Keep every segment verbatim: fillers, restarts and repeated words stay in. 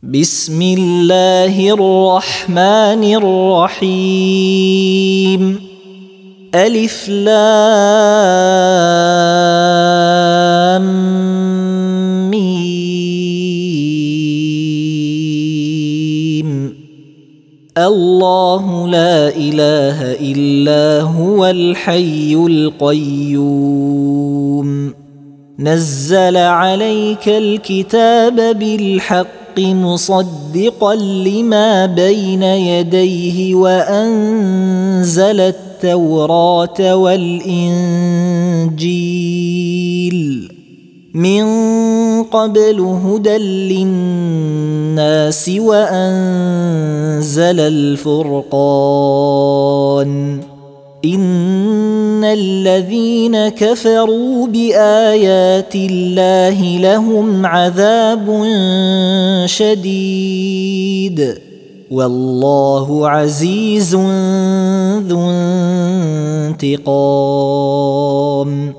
بسم الله الرحمن الرحيم. ألف لام ميم. الله لا إله إلا هو الحي القيوم. نزل عليك الكتاب بالحق مصدقا لما بين يديه وأنزل التوراة والإنجيل من قبل هدى للناس وأنزل الفرقان. إن الذين كفروا بآيات الله لهم عذاب شديد والله عزيز ذو انتقام.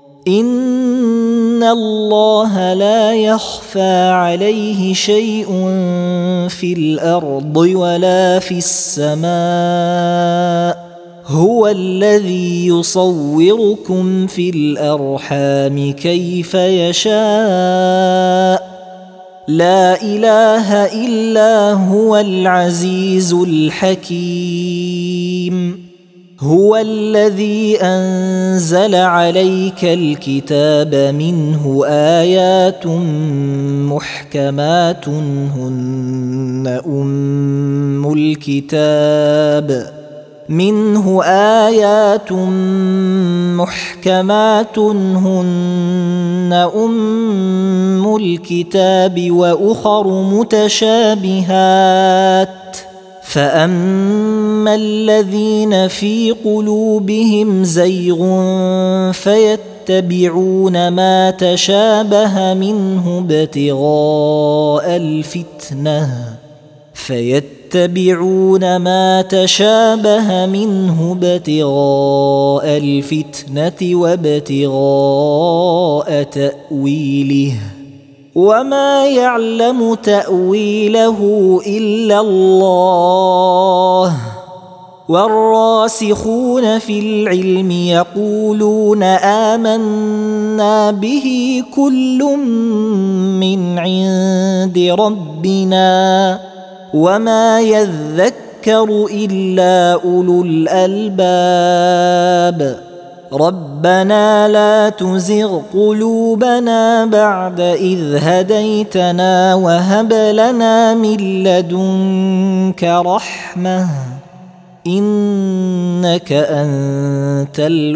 إن الله لا يخفى عليه شيء في الأرض ولا في السماء. هو الذي يصوركم في الأرحام كيف يشاء. لا إله إلا هو العزيز الحكيم. هو الذي أنزل عليك الكتاب منه آيات محكمات هن أم الكتاب منه آيات محكمات هن أم الكتاب وأخر متشابهات. فأما الذين في قلوبهم زيغ فيتبعون ما تشابه منه ابتغاء الفتنة فيتبعون ما تشابه منه ابتغاء الفتنة وابتغاء تأويله وما يعلم تأويله إلا الله. والراسخون في العلم يقولون آمنا به كل من عند ربنا وما يذكر إلا أولو الألباب. ربنا لا تزغ قلوبنا بعد إذ هديتنا وهب لنا من لدنك رحمة إنك أنت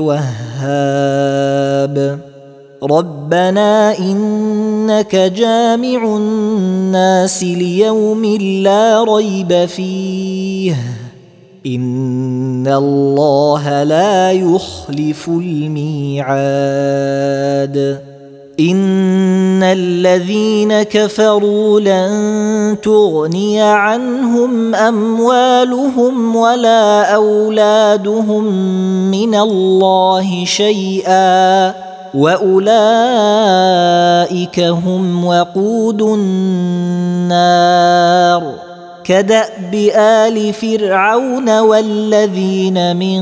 الوهاب. ربنا إنك جامع الناس ليوم لا ريب فيه إن الله لا يخلف الميعاد. إن الذين كفروا لن تغني عنهم أموالهم ولا أولادهم من الله شيئا وأولئك هم وقود النار. كدأب آل فرعون والذين من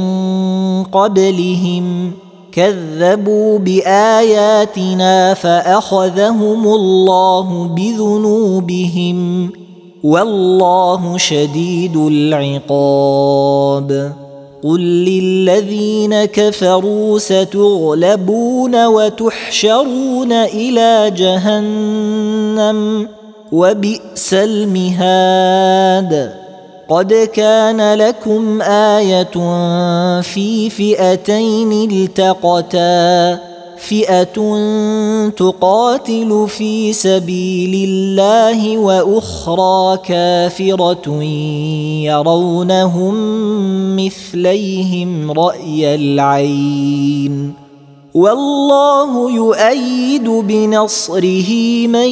قبلهم كذبوا بآياتنا فأخذهم الله بذنوبهم والله شديد العقاب. قل للذين كفروا ستغلبون وتحشرون إلى جهنم وبئس المهاد. قد كان لكم آية في فئتين التقتا فئة تقاتل في سبيل الله وأخرى كافرة يرونهم مثليهم رأي العين والله يؤيد بنصره من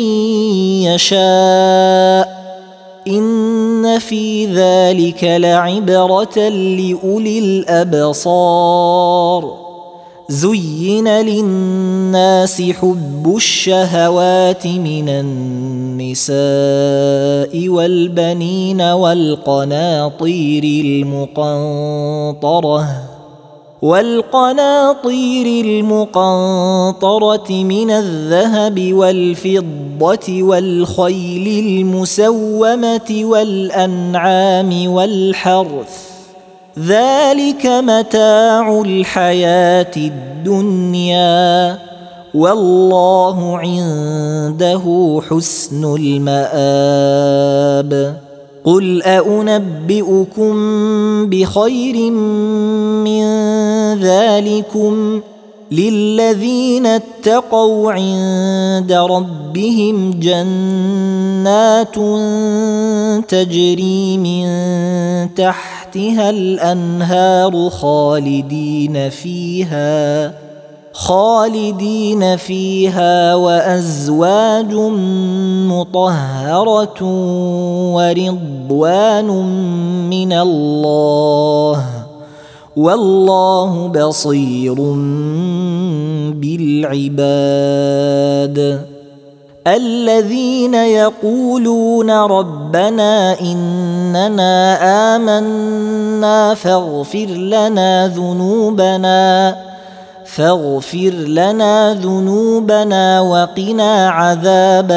يشاء. إن في ذلك لعبرة لأولي الأبصار. زين للناس حب الشهوات من النساء والبنين والقناطير المقنطرة والقناطير المقنطرة من الذهب والفضة والخيل المسومة والأنعام والحرث ذلك متاع الحياة الدنيا والله عنده حسن المآب قل أنبئكم بخير من ذلكم للذين اتقوا عند ربهم جنات تجري من تحتها الأنهار خالدين فيها خالدين فيها وأزواج مطهرة ورضوان من الله والله بصير بالعباد الذين يقولون ربنا إننا آمنا فاغفر لنا ذنوبنا فاغفر لنا ذنوبنا وقنا عذاب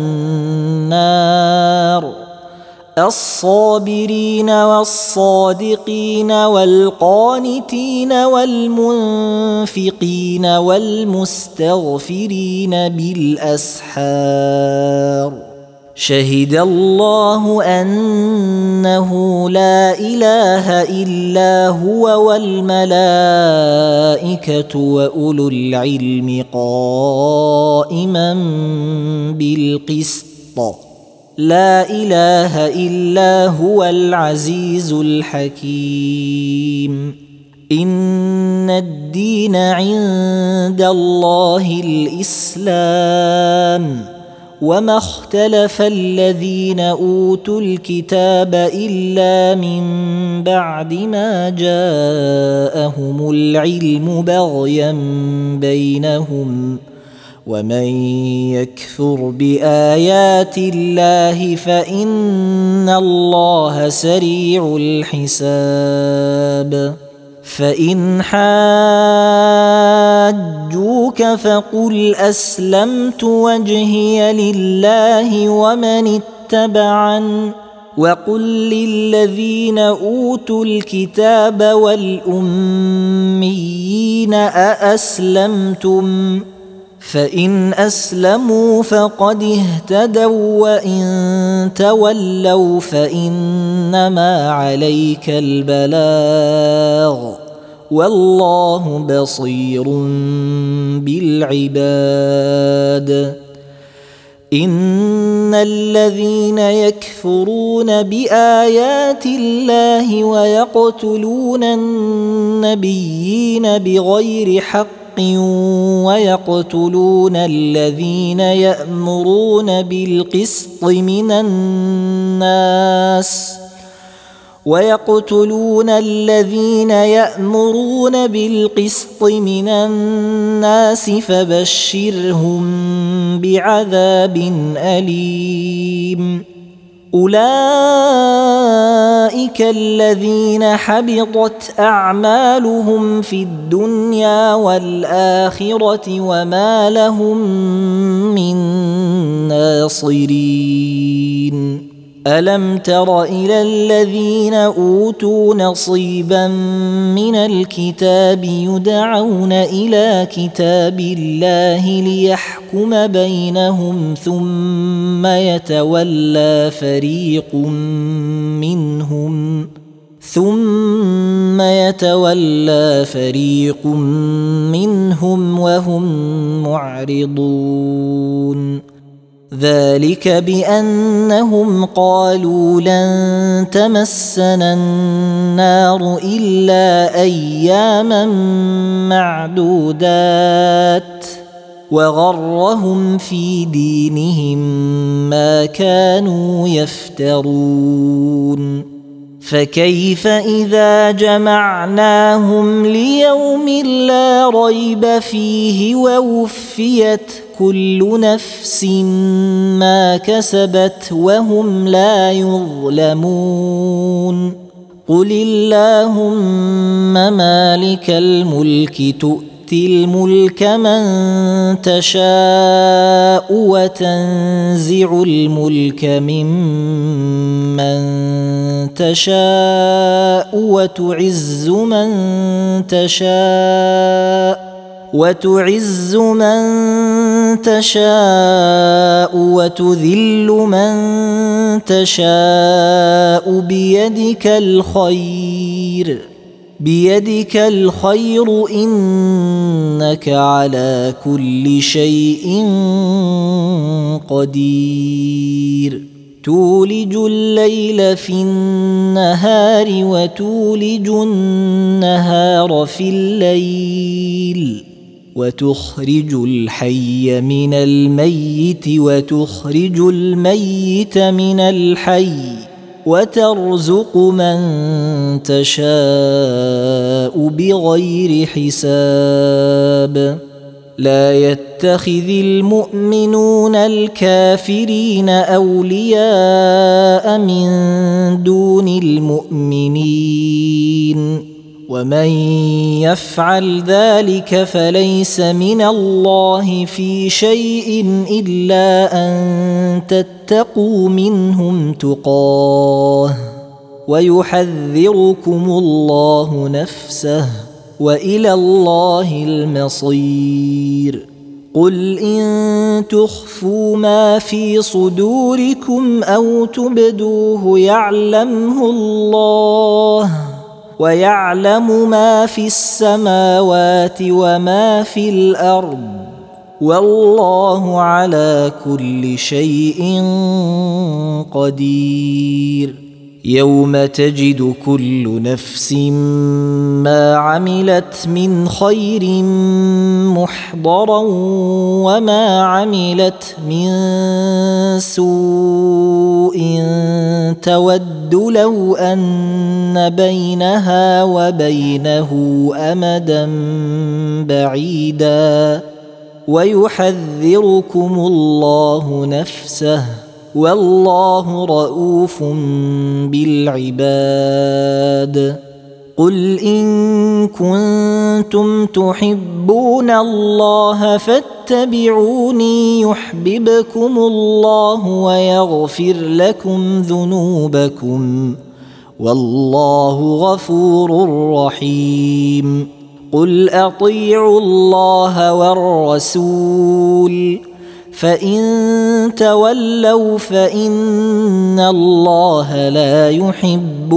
النار الصابرين والصادقين والقانتين والمنفقين والمستغفرين بالأسحار شهد الله أنه لا إله إلا هو والملائكة وأولو العلم قائما بالقسط لا إله إلا هو العزيز الحكيم إن الدين عند الله الإسلام وما اختلف الذين أوتوا الكتاب إلا من بعد ما جاءهم العلم بغيا بينهم ومن يكفر بآيات الله فإن الله سريع الحساب فإن حاجوك فقل أسلمت وجهي لله ومن اتبعن وقل للذين أوتوا الكتاب والأميين أأسلمتم فإن أسلموا فقد اهتدوا وإن تولوا فإنما عليك البلاغ والله بصير بالعباد إن الذين يكفرون بآيات الله ويقتلون النبيين بغير حق ويقتلون الذين يأمرون بالقسط من الناس ويقتلون الذين يأمرون بالقسط من الناس فبشرهم بعذاب أليم أولئك الذين حبطت أعمالهم في الدنيا والآخرة وما لهم من ناصرين ألم تر إلى الذين أوتوا نصيبا من الكتاب يدعون إلى كتاب الله ليحكم بينهم ثم يتولى فريق منهم ثم يتولى فريق منهم وهم معرضون ذلك بأنهم قالوا لن تمسنا النار إلا أياما معدودات وغرهم في دينهم ما كانوا يفترون فكيف إذا جمعناهم ليوم لا ريب فيه ووفيت كل نفس ما كسبت وهم لا يظلمون قل اللهم مالك الملك تؤتي الملك من تشاء وتنزع الملك ممن تشاء وتعز من تشاء وتعز من تشاء وتذل من تشاء بيدك الخير بيدك الخير إنك على كل شيء قدير تولج الليل في النهار وتولج النهار في الليل وتخرج الحي من الميت وتخرج الميت من الحي وترزق من تشاء بغير حساب لا يتخذ المؤمنون الكافرين أولياء من دون المؤمنين ومن يفعل ذلك فليس من الله في شيء إلا أن تتقوا منهم تقاه ويحذركم الله نفسه وإلى الله المصير قل إن تخفوا ما في صدوركم أو تبدوه يعلمه الله ويعلم ما في السماوات وما في الأرض والله على كل شيء قدير يوم تجد كل نفس ما عملت من خير محضرا وما عملت من سوء تود لو أن بينها وبينه أمدا بعيدا ويحذركم الله نفسه والله رؤوف بالعباد قل إن كنتم تحبون الله فاتبعوني يحببكم الله ويغفر لكم ذنوبكم والله غفور رحيم قل أطيعوا الله والرسول فإن تولوا فإن الله لا يحب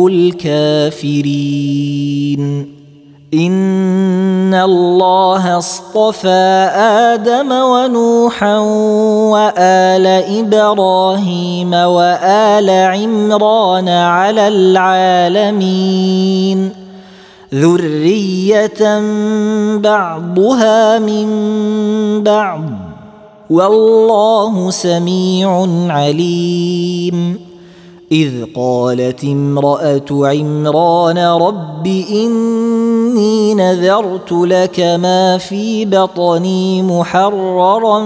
الكافرين إن الله اصطفى آدم ونوحا وآل إبراهيم وآل عمران على العالمين ذرية بعضها من بعض والله سميع عليم إذ قالت امرأة عمران رب إني نذرت لك ما في بطني محررا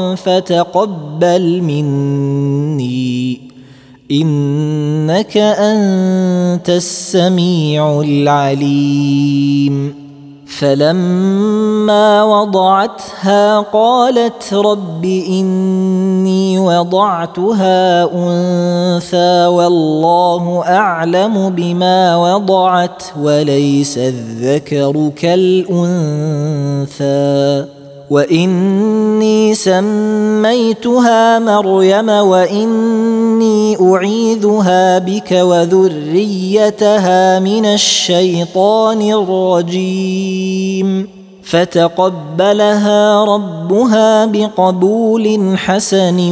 فتقبل مني إنك أنت السميع العليم فلما وضعتها قالت رب إني وضعتها أنثى والله أعلم بما وضعت وليس الذكر كالأنثى وإني سميتها مريم وإني أعيذها بك وذريتها من الشيطان الرجيم فتقبلها ربها بقبول حسن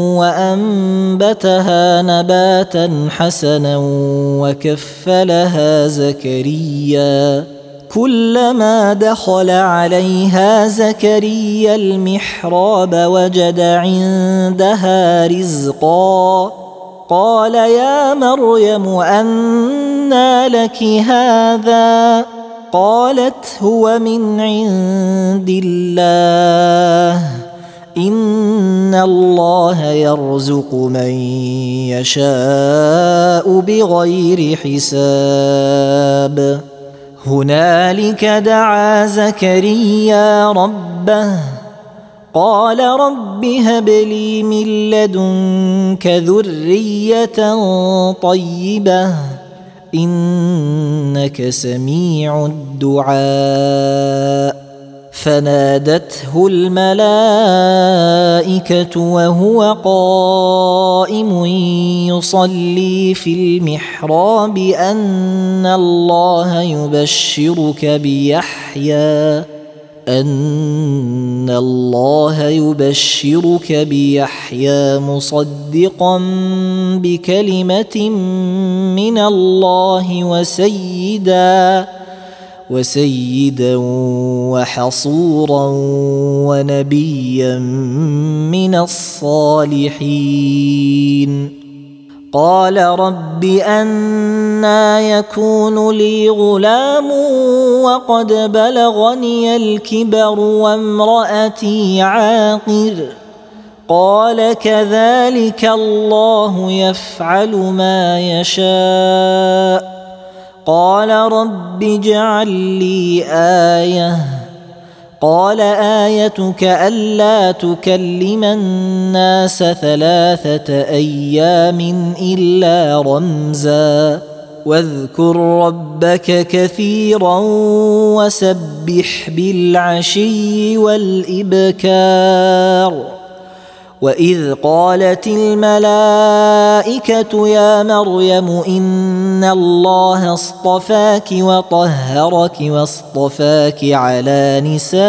وأنبتها نباتا حسنا وكفلها زكريا كلما دخل عليها زكريا المحراب وجد عندها رزقا قال يا مريم أنى لك هذا؟ قالت هو من عند الله إن الله يرزق من يشاء بغير حساب. هنالك دعا زكريا ربه قال رب هب لي من لدنك ذرية طيبة إنك سميع الدعاء. فنادته الملائكة وهو قائم يصلي في المحراب أن الله يبشرك بيحيى أن الله يبشرك بيحيى مصدقا بكلمة من الله وسيدا وسيدا وحصورا ونبيا من الصالحين. قال رب أنى يكون لي غلام وقد بلغني الكبر وامرأتي عاقر؟ قال كذلك الله يفعل ما يشاء. قال رب اجعل لي آية. قال آيتك ألا تكلم الناس ثلاثة أيام إلا رمزا واذكر ربك كثيرا وسبح بالعشي والإبكار. وإذ قالت الملائكة يا مريم إن الله اصطفاك وطهرك واصطفاك على نساء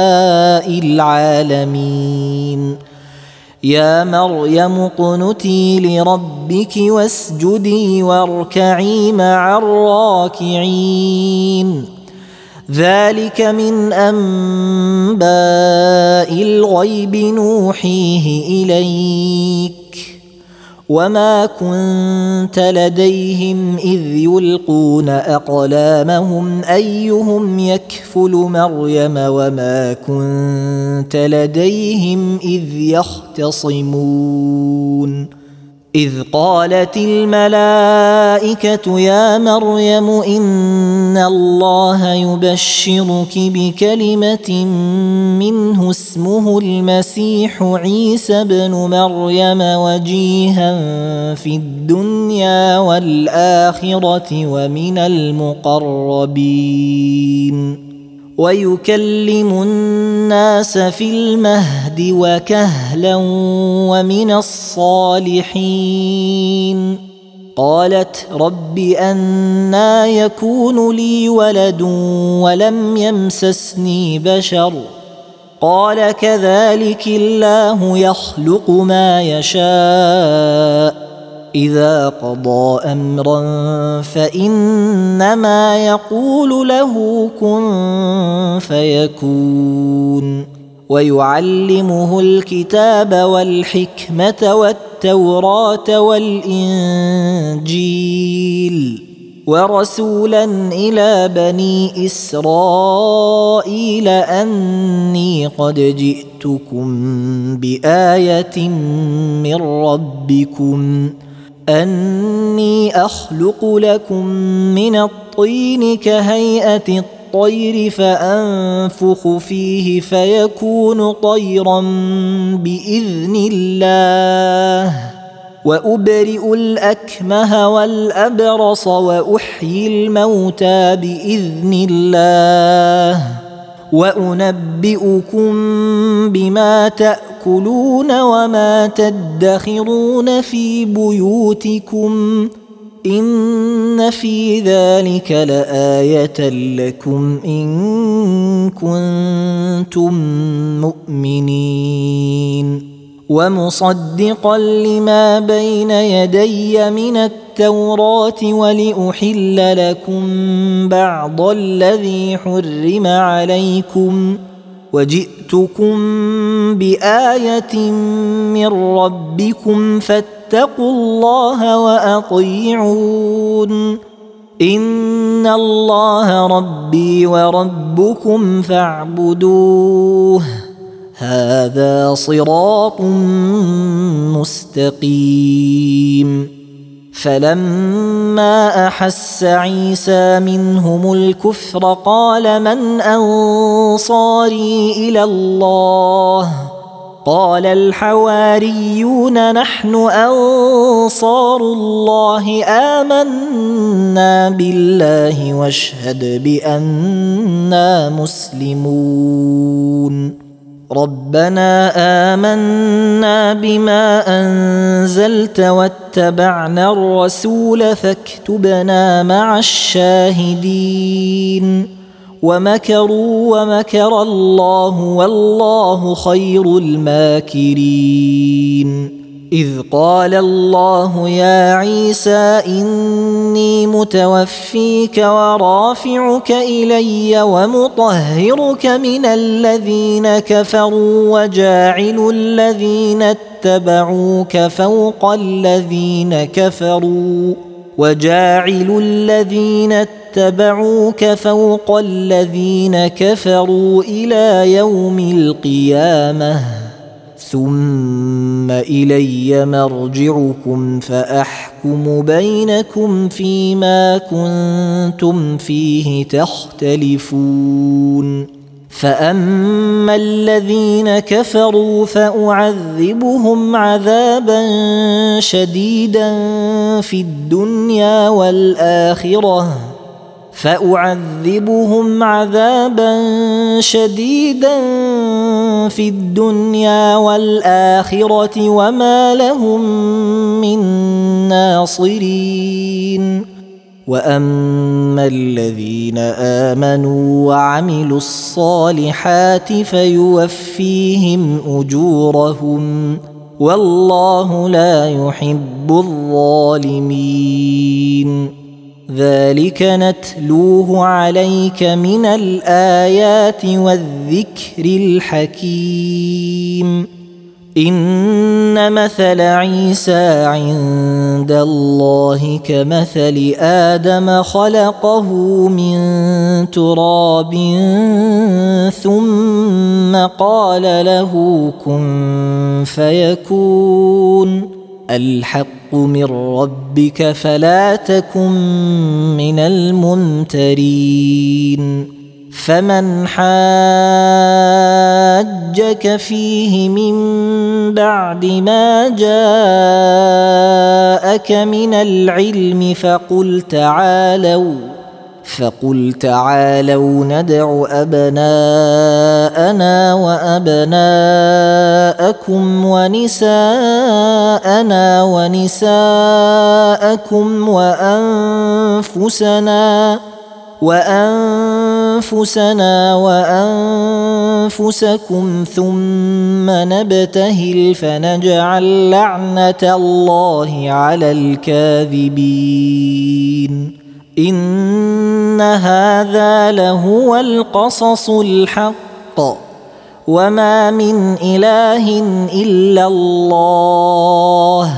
العالمين. يا مريم اقنتي لربك واسجدي واركعي مع الراكعين. ذلك من أنباء الغيب نوحيه إليك وما كنت لديهم إذ يلقون أقلامهم أيهم يكفل مريم وما كنت لديهم إذ يختصمون. إذ قالت الملائكة يا مريم إن الله يبشرك بكلمة منه اسمه المسيح عيسى بن مريم وجيها في الدنيا والآخرة ومن المقربين ويكلم الناس في المهد وكهلا ومن الصالحين. قالت رب أنى يكون لي ولد ولم يمسسني بشر؟ قال كذلك الله يخلق ما يشاء إذا قضى أمرا فإنما يقول له كن فيكون. ويعلمه الكتاب والحكمة والتوراة والإنجيل ورسولا إلى بني إسرائيل أني قد جئتكم بآية من ربكم أني أخلق لكم من الطين كهيئة الطير فأنفخ فيه فيكون طيرا بإذن الله وأبرئ الأكمه والأبرص وأحيي الموتى بإذن الله وأنبئكم بما تأكلون وما تدخرون في بيوتكم إن في ذلك لآية لكم إن كنتم مؤمنين. ومصدقا لما بين يدي من التوراة ولأحل لكم بعض الذي حرم عليكم وجئتكم بآية من ربكم فاتقوا فاتقوا الله وأطيعون إن الله ربي وربكم فاعبدوه هذا صراط مستقيم. فلما أحس عيسى منهم الكفر قال من أنصاري إلى الله قال الحواريون نحن أنصار الله آمنا بالله واشهد بأننا مسلمون. ربنا آمنا بما أنزلت واتبعنا الرسول فاكتبنا مع الشاهدين. ومكروا ومكر الله والله خير الماكرين. إذ قال الله يا عيسى إني متوفيك ورافعك إلي ومطهرك من الذين كفروا وجاعل الذين اتبعوك فوق الذين كفروا وجاعل الذين اتبعوك فوق الذين كفروا إلى يوم القيامة ثم إلي مرجعكم فأحكم بينكم فيما كنتم فيه تختلفون. فأما الذين كفروا فأعذبهم عذابا شديدا في الدنيا والآخرة فأعذبهم عذابا شديدا في الدنيا والآخرة وما لهم من ناصرين. وأما الذين آمنوا وعملوا الصالحات فيوفيهم أجورهم والله لا يحب الظالمين. ذلك نتلوه عليك من الآيات والذكر الحكيم. إن مثل عيسى عند الله كمثل آدم خلقه من تراب ثم قال له كن فيكون. الحق من ربك فلا تكن من الممترين. فمن حاجك فيه من بعد ما جاءك من العلم فقل تعالوا فقل تعالوا ندع أبناءنا وأبناءكم ونساءنا ونساءكم وأنفسنا وأنفسنا وأنفسكم ثم نبتهل فنجعل لعنة الله على الكاذبين. إن هذا لهو القصص الحق وما من إله إلا الله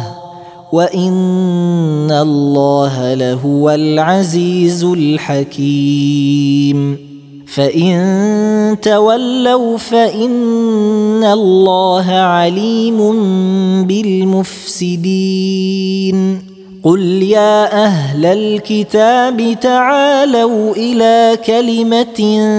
وإن الله لهو العزيز الحكيم. فإن تولوا فإن الله عليم بالمفسدين. قل يا أهل الكتاب تعالوا إلى كلمة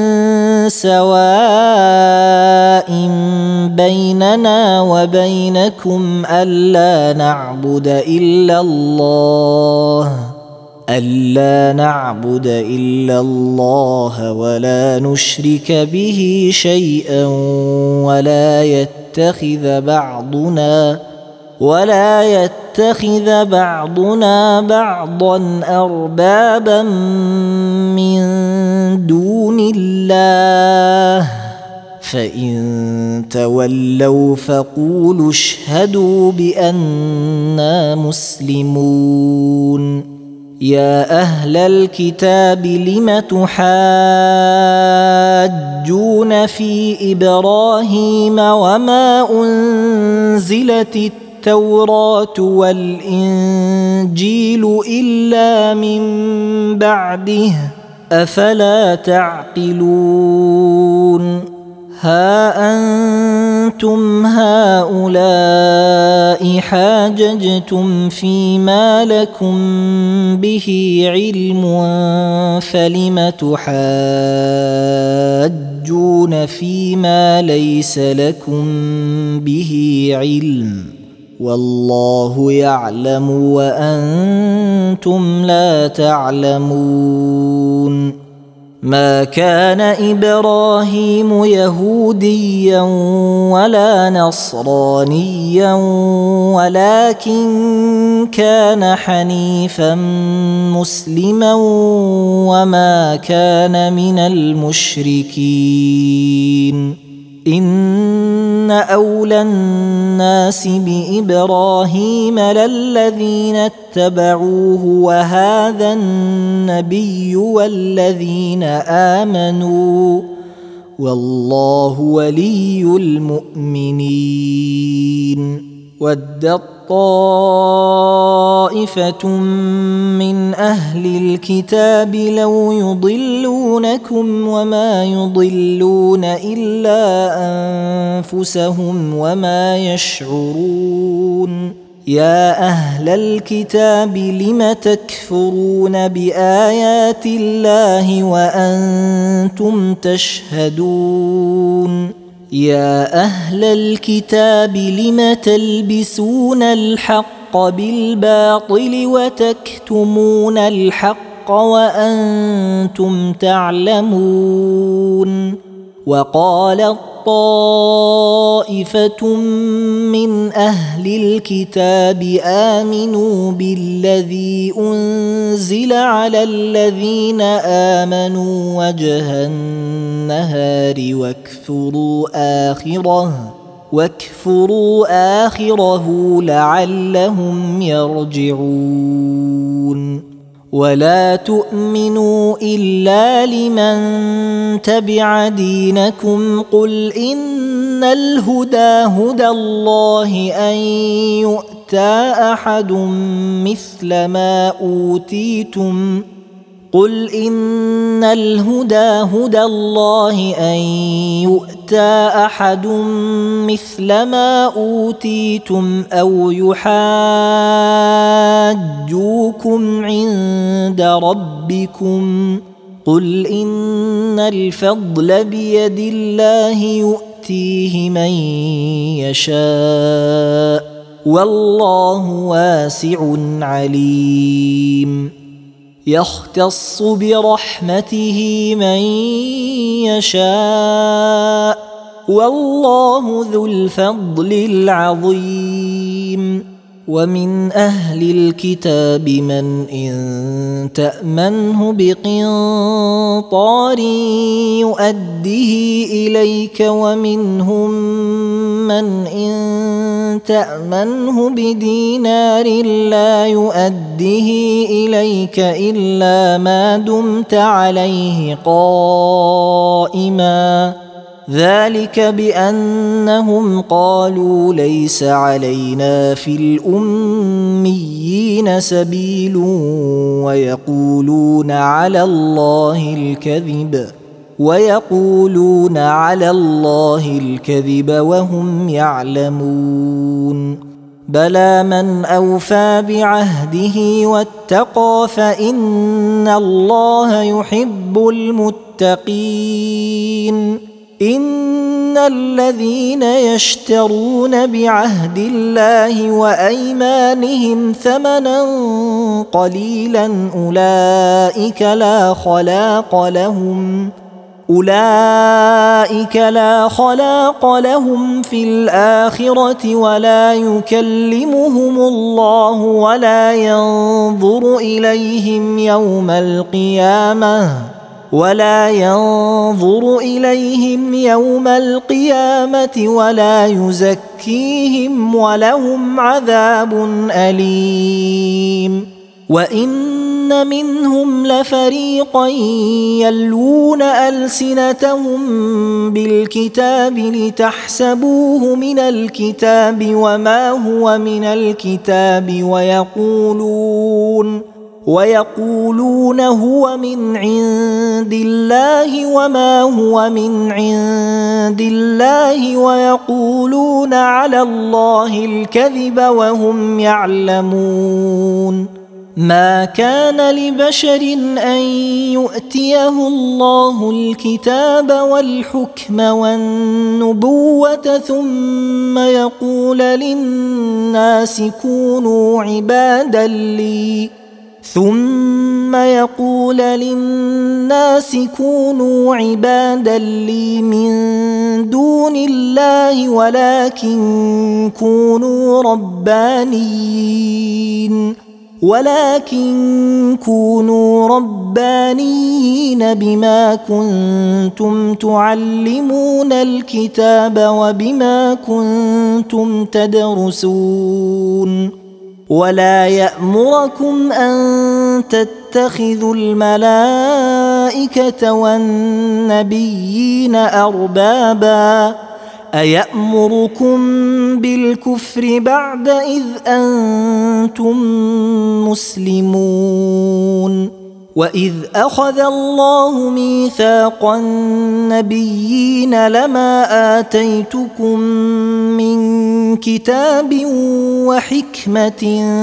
سواء بيننا وبينكم ألا نعبد إلا الله ألا نعبد إلا الله ولا نشرك به شيئا ولا يتخذ بعضنا ولا يتخذ بعضنا بعضا أربابا من دون الله فإن تولوا فقولوا اشهدوا بأننا مسلمون. يا أهل الكتاب لم تحاجون في إبراهيم وما أنزلت التوراة التوراة والإنجيل إلا من بعده أفلا تعقلون ها أنتم هؤلاء حاججتم فيما لكم به علم فلم تحاجون فيما ليس لكم به علم والله يعلم وأنتم لا تعلمون ما كان إبراهيم يهوديا ولا نصرانيا ولكن كان حنيفا مسلما وما كان من المشركين إن أولى الناس بإبراهيم للذين اتبعوه وهذا النبي والذين آمنوا والله ولي المؤمنين ودت طائفة من أهل الكتاب لو يضلونكم وما يضلون إلا أنفسهم وما يشعرون يا أهل الكتاب لم تكفرون بآيات الله وأنتم تشهدون يا أهل الكتاب لم تلبسون الحق بالباطل وتكتمون الحق وأنتم تعلمون وقالت طائفة من أهل الكتاب آمنوا بالذي أنزل على الذين آمنوا وجه النهار واكفروا آخره واكفروا آخره لعلهم يرجعون ولا تؤمنوا إلا لمن تبع دينكم قل إن الهدى هدى الله أن يؤتى أحد مثل ما أوتيتم قل إن الهدى هدى الله أن يؤتى أحد مثل ما أوتيتم أو يحاجوكم عند ربكم قل إن الفضل بيد الله يؤتيه من يشاء والله واسع عليم يختص برحمته من يشاء والله ذو الفضل العظيم ومن أهل الكتاب من إن تأمنه بقنطار يؤديه إليك ومنهم من إن تأمنه بدينار لا يؤديه إليك إلا ما دمت عليه قائما ذلك بأنهم قالوا ليس علينا في الأميين سبيل ويقولون على الله الكذب ويقولون على الله الكذب وهم يعلمون بلى من أوفى بعهده واتقى فإن الله يحب المتقين إن الذين يشترون بعهد الله وأيمانهم ثمنا قليلا أولئك لا خلاق لهم أولئك لا خلاق لهم في الآخرة ولا يكلمهم الله ولا ينظر إليهم يوم القيامة ولا ينظر إليهم يوم القيامة ولا يزكيهم ولهم عذاب أليم وإن إن منهم لفريقا يلوون ألسنتهم بالكتاب لتحسبوه من الكتاب وما هو من الكتاب ويقولون ويقولون هو من عند الله وما هو من عند الله ويقولون على الله الكذب وهم يعلمون. ما كان لبشر أن يؤتيه الله الكتاب والحكم والنبوة ثم يقول للناس كونوا عبادا لي ثم يقول للناس كونوا عبادا لي من دون الله ولكن كونوا ربانيين ولكن كونوا ربانيين بما كنتم تعلمون الكتاب وبما كنتم تدرسون. ولا يأمركم أن تتخذوا الملائكة والنبيين أربابا أيأمركم بالكفر بعد إذ أنتم مسلمون. وإذ أخذ الله ميثاق النبيين لما آتيتكم من كتاب وحكمة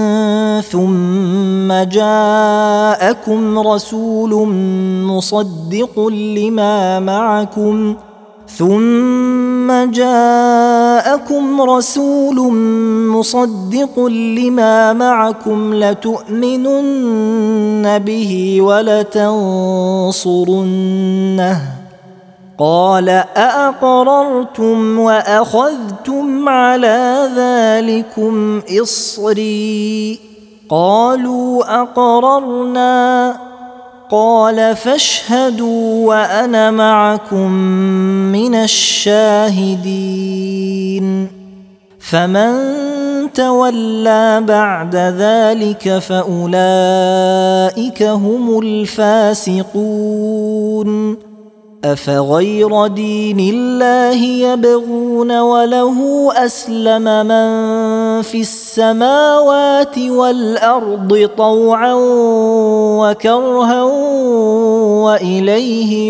ثم جاءكم رسول مصدق لما معكم ثم جاءكم رسول مصدق لما معكم لتؤمنن به ولتنصرنه قال أأقررتم وأخذتم على ذلكم إصري قالوا أقررنا قال فاشهدوا وأنا معكم من الشاهدين. فمن تولى بعد ذلك فأولئك هم الفاسقون. أفغير دين الله يبغون وله أسلم من في السماوات والأرض طوعا وكرها وإليه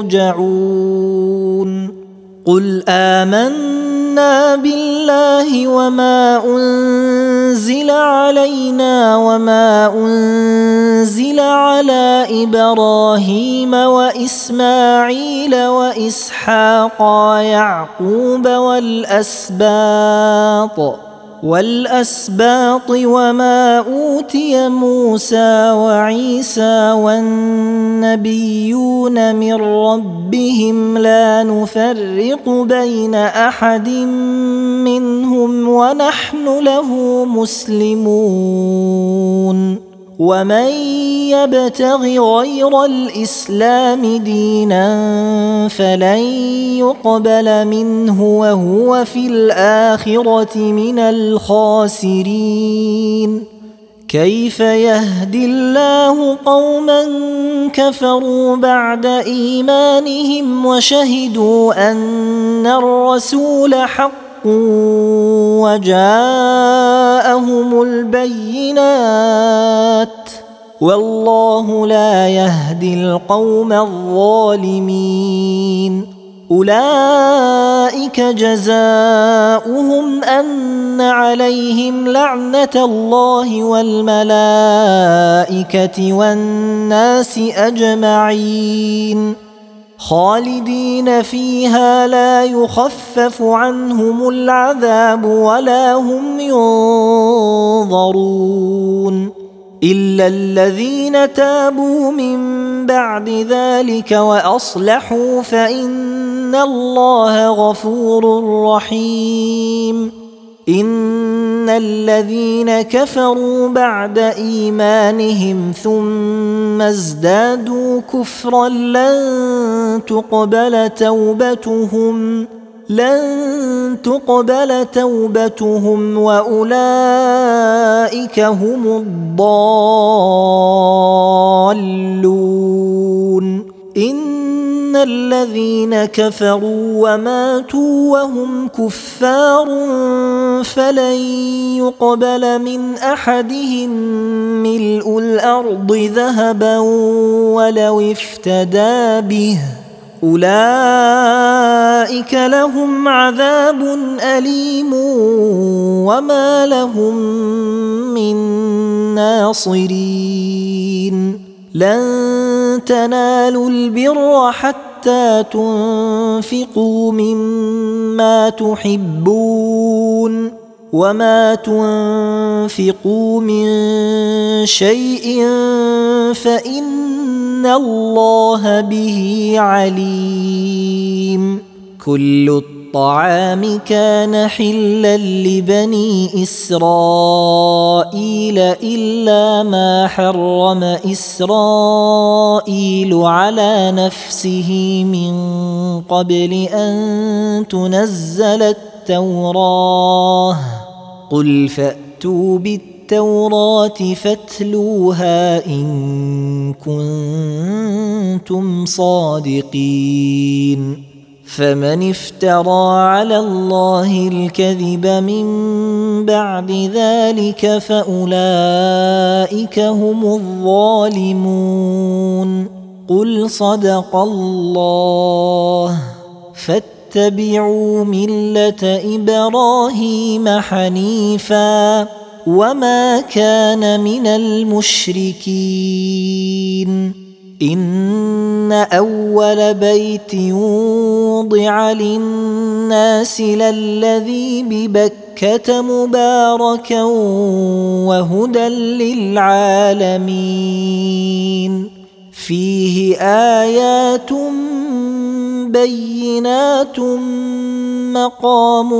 يرجعون. قل آمنا بالله وما أنزل علينا وما أنزل على إبراهيم وإسماعيل وإسحاق ويعقوب والأسباط والأسباط وما أوتي موسى وعيسى والنبيون من ربهم لا نفرق بين أحد منهم ونحن له مسلمون. ومن يبتغ غير الإسلام دينا فلن يقبل منه وهو في الآخرة من الخاسرين. كيف يهدي الله قوما كفروا بعد إيمانهم وشهدوا أن الرسول حق وجاءهم البينات والله لا يهدي القوم الظالمين. أولئك جزاؤهم أن عليهم لعنة الله والملائكة والناس أجمعين خالدين فيها لا يخفف عنهم العذاب ولا هم ينظرون إلا الذين تابوا من بعد ذلك وأصلحوا فإن الله غفور رحيم. إن الذين كفروا بعد إيمانهم ثم ازدادوا كفرا لن تقبل توبتهم لن تقبل توبتهم وأولئك هم الضالون. الضالون إن الذين كفروا وماتوا وهم كفار فلن يقبل من أحدهم ملء الأرض ذهبا ولو افتدى به أولئك لهم عذاب أليم وما لهم من ناصرين لن تنالوا البر حتى تنفقوا مما تحبون وما تنفقوا من شيء فإن الله به عليم كل الطعام كان حلا لبني إسرائيل إلا ما حرم إسرائيل على نفسه من قبل أن تنزل التوراة قل فأتوا بالتوراة فاتلوها إن كنتم صادقين فمن افترى على الله الكذب من بعد ذلك فأولئك هم الظالمون قل صدق الله فاتبعوا ملة إبراهيم حنيفا وما كان من المشركين إن أول بيت وضع للناس للذي ببكة مباركا وهدى للعالمين فيه آيات بينات مقام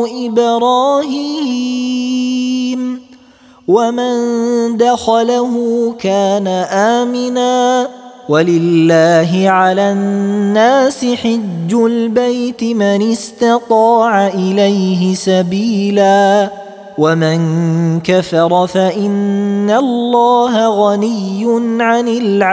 إبراهيم ومن دخله كان آمناً ولله على الناس حج البيت من استطاع إليه سبيلا ومن كفر فإن الله غني عن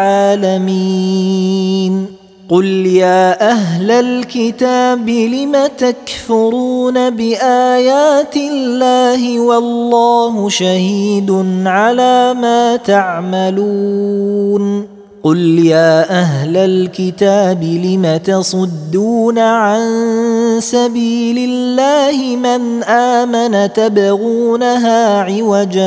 العالمين قل يا أهل الكتاب لم تكفرون بآيات الله والله شهيد على ما تعملون قل يا أهل الكتاب لم تصدون عن سبيل الله من آمن تبغونها عوجا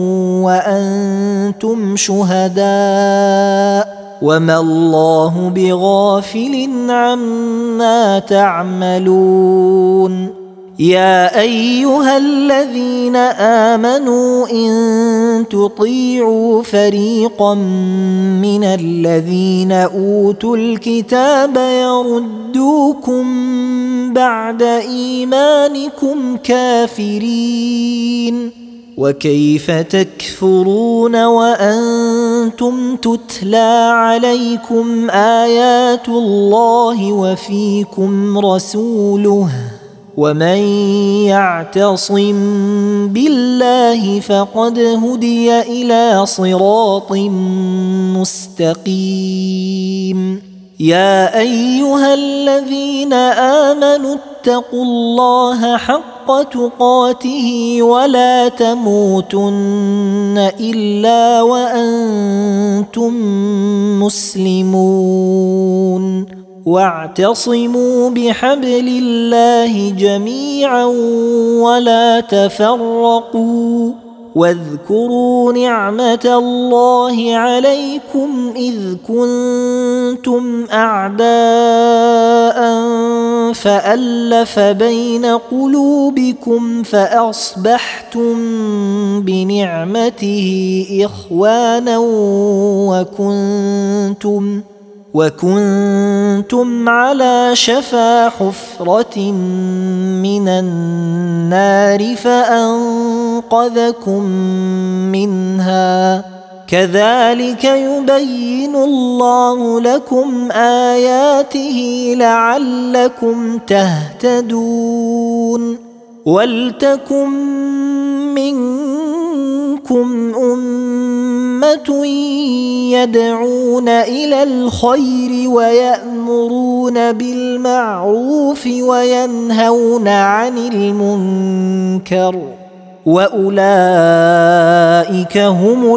وأنتم شهداء وما الله بغافل عما تعملون يا أيها الذين آمنوا إن تطيعوا فريقا من الذين أوتوا الكتاب يردوكم بعد إيمانكم كافرين وكيف تكفرون وأنتم تتلى عليكم آيات الله وفيكم رسوله ومن يعتصم بالله فقد هدي إلى صراط مستقيم يا أيها الذين آمنوا اتقوا الله حق تقاته ولا تموتن إلا وأنتم مسلمون واعتصموا بحبل الله جميعا ولا تفرقوا واذكروا نعمة الله عليكم إذ كنتم أعداء فألف بين قلوبكم فأصبحتم بنعمته إخوانا وكنتم وكنتم على شفا حفرة من النار فأنقذكم منها كذلك يبين الله لكم آياته لعلكم تهتدون ولتكن منكم أمة أمة يدعون إلى الخير ويأمرون بالمعروف وينهون عن المنكر وأولئك هم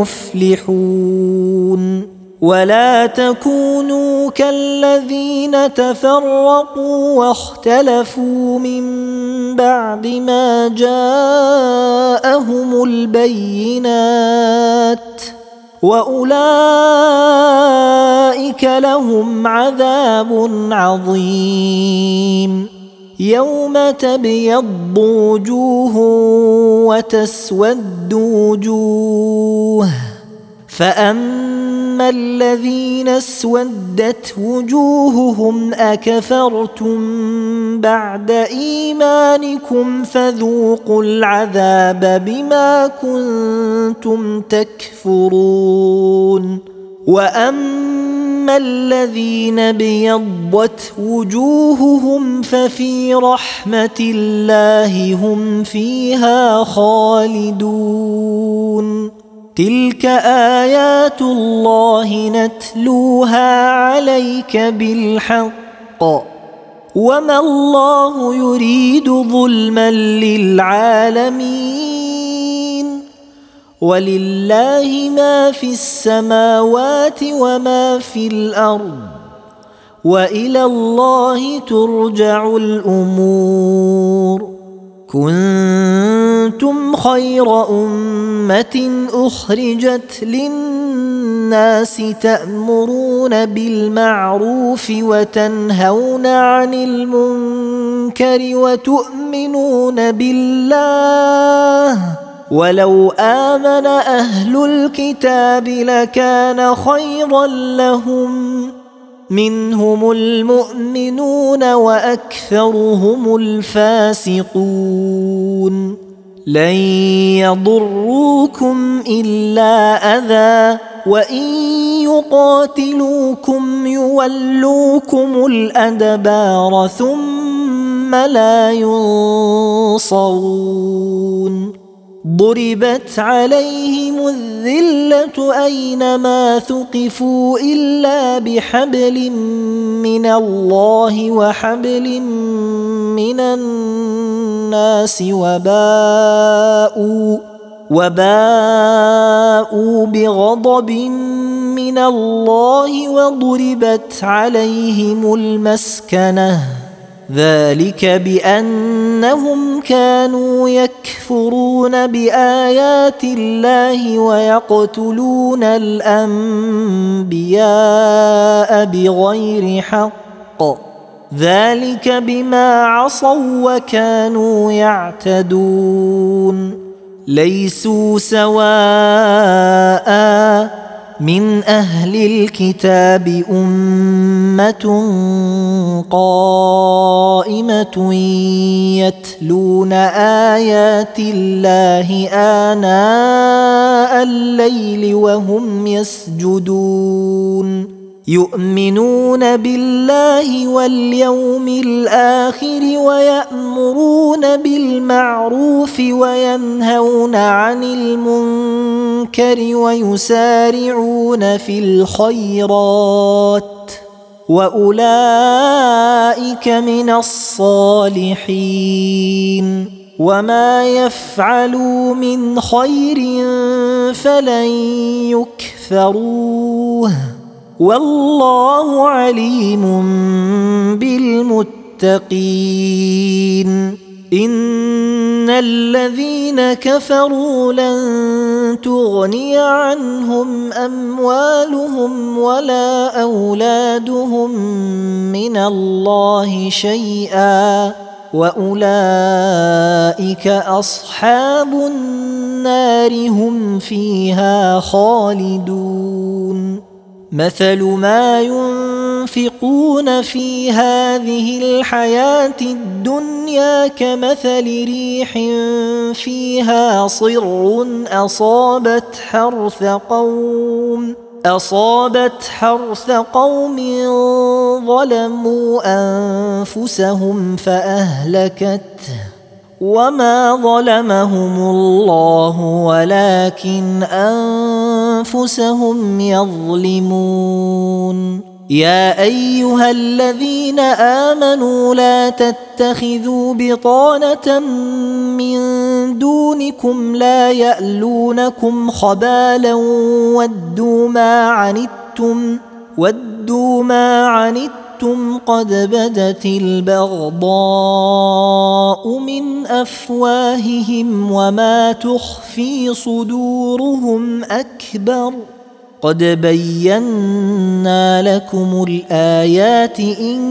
المفلحون ولا تكونوا كالذين تفرقوا واختلفوا من بعد ما جاءهم البينات وأولئك لهم عذاب عظيم يوم تبيض وجوه وتسود وجوه فأما الذين اسودت وجوههم أكفرتم بعد إيمانكم فذوقوا العذاب بما كنتم تكفرون وأما الذين بيضت وجوههم ففي رحمة الله هم فيها خالدون تلك آيات الله نتلوها عليك بالحق وما الله يريد ظلما للعالمين ولله ما في السماوات وما في الأرض وإلى الله ترجع الأمور كنتم خير أمة أخرجت للناس تأمرون بالمعروف وتنهون عن المنكر وتؤمنون بالله ولو آمن أهل الكتاب لكان خيرا لهم منهم المؤمنون وأكثرهم الفاسقون لن يضروكم إلا أذى وإن يقاتلوكم يولوكم الأدبار ثم لا ينصرون ضربت عليهم الذلة أينما ثقفوا إلا بحبل من الله وحبل من الناس وباءوا وباءوا بغضب من الله وضربت عليهم المسكنة ذلك بأنهم كانوا يكفرون بآيات الله ويقتلون الأنبياء بغير حق ذلك بما عصوا وكانوا يعتدون ليسوا سواء من أهل الكتاب أمة قائمة يتلون آيات الله آناء الليل وهم يسجدون يؤمنون بالله واليوم الآخر ويأمرون بالمعروف وينهون عن المنكر ويسارعون في الخيرات وأولئك من الصالحين وما يفعلوا من خير فلن يكفروه والله عليم بالمتقين إن الذين كفروا لن تغني عنهم أموالهم ولا أولادهم من الله شيئا وأولئك أصحاب النار هم فيها خالدون مثل ما ينفقون في هذه الحياة الدنيا كمثل ريح فيها صر أصابت حرث قوم أصابت حرث قوم ظلموا أنفسهم فأهلكته وما ظلمهم الله ولكن أنفسهم يظلمون يا أيها الذين آمنوا لا تتخذوا بطانة من دونكم لا يألونكم خبالا ودوا ما عنتم ودوا ما عنتم قد بدت البغضاء من أفواههم وما تخفي صدورهم أكبر قد بينا لكم الآيات إن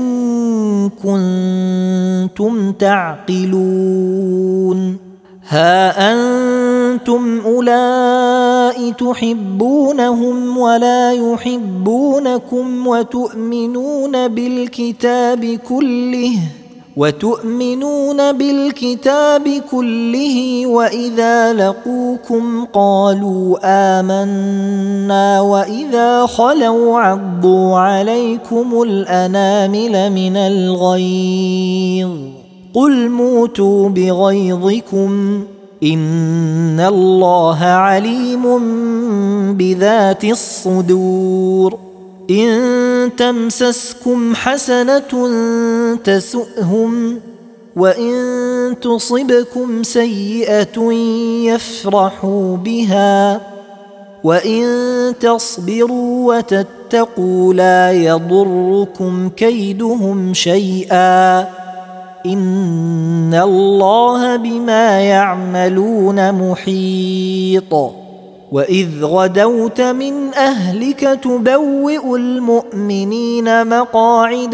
كنتم تعقلون ها أنتم أولئك تحبونهم ولا يحبونكم وتؤمنون بالكتاب كله وتؤمنون بالكتاب كله وإذا لقوكم قالوا آمنا وإذا خلوا عضوا عليكم الأنامل من الغيظ قل موتوا بغيظكم إن الله عليم بذات الصدور إن تمسسكم حسنة تسؤهم وإن تصبكم سيئة يفرحوا بها وإن تصبروا وتتقوا لا يضركم كيدهم شيئا إن الله بما يعملون محيط وإذ غدوت من أهلك تبوئ المؤمنين مقاعد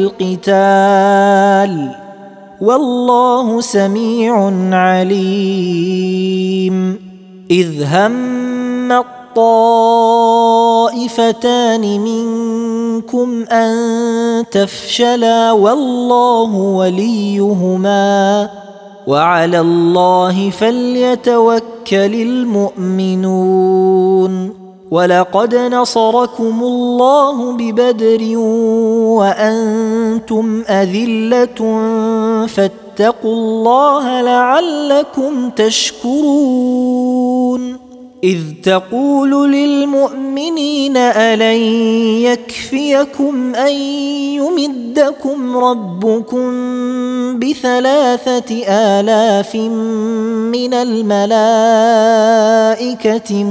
للقتال والله سميع عليم إذ هم الطائفتان منكم أن تفشلا والله وليهما وعلى الله فليتوكل المؤمنون ولقد نصركم الله ببدر وأنتم أذلة فاتقوا الله لعلكم تشكرون إذ تقول للمؤمنين ألن يكفيكم أن يمدكم ربكم بثلاثة آلاف من الملائكة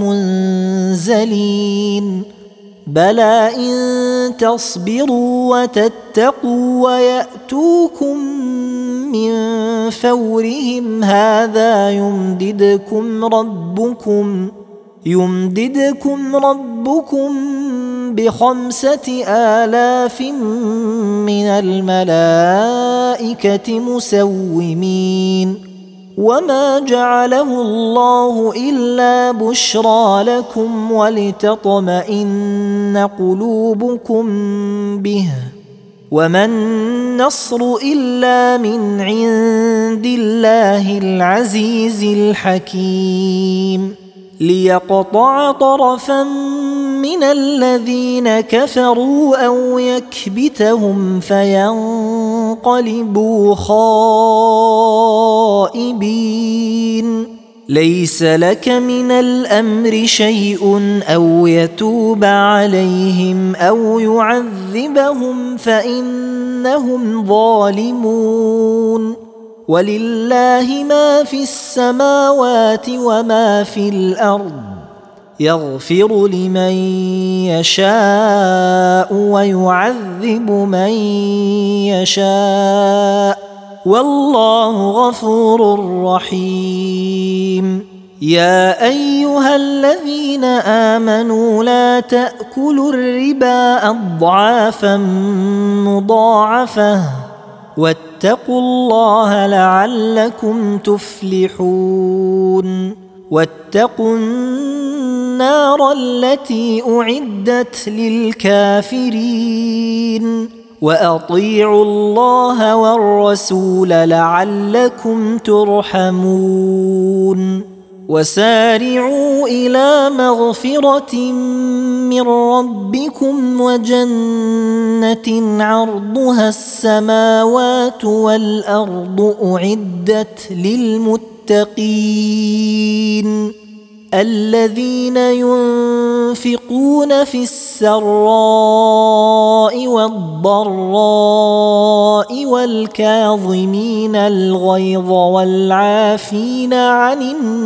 منزلين بلى إن تصبروا وتتقوا ويأتوكم من فورهم هذا يمددكم ربكم يمددكم ربكم بخمسة آلاف من الملائكة مسومين وما جعله الله إلا بشرى لكم ولتطمئن قلوبكم به وما النصر إلا من عند الله العزيز الحكيم ليقطع طرفا من الذين كفروا أو يكبتهم فينقلبوا خائبين ليس لك من الأمر شيء أو يتوب عليهم أو يعذبهم فإنهم ظالمون ولله ما في السماوات وما في الأرض يغفر لمن يشاء ويعذب من يشاء والله غفور رحيم يا أيها الذين آمنوا لا تأكلوا الربا أضعافا مضاعفة واتقوا الله لعلكم تفلحون واتقوا النار التي أعدت للكافرين وأطيعوا الله والرسول لعلكم ترحمون وسارعوا إلى مغفرة من ربكم وجنة عرضها السماوات والأرض أعدت للمتقين الذين ينفقون في السراء والضراء والكاظمين الغيظ والعافين عن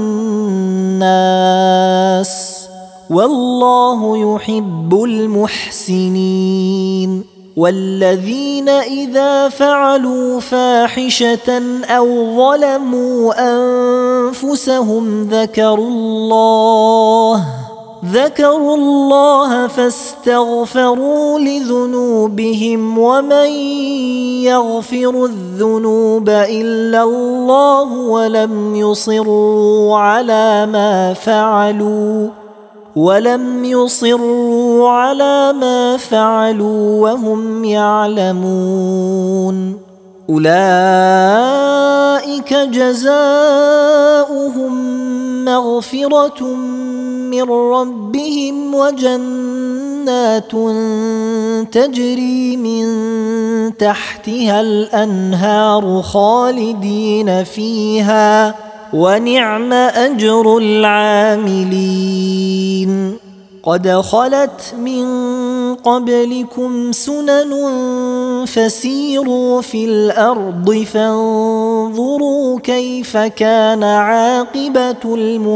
الناس والله يحب المحسنين والذين إذا فعلوا فاحشة أو ظلموا أنفسهم ذكروا الله ذكروا الله فاستغفروا لذنوبهم ومن يغفر الذنوب إلا الله ولم يصروا على ما فعلوا ولم يصروا على ما فعلوا وهم يعلمون أولئك جزاؤهم مغفرة من ربهم وجنات تجري من تحتها الأنهار خالدين فيها ونعم أجر العاملين قد خلت من قبلكم سنن فسيروا في الأرض فانظروا كيف كان عاقبة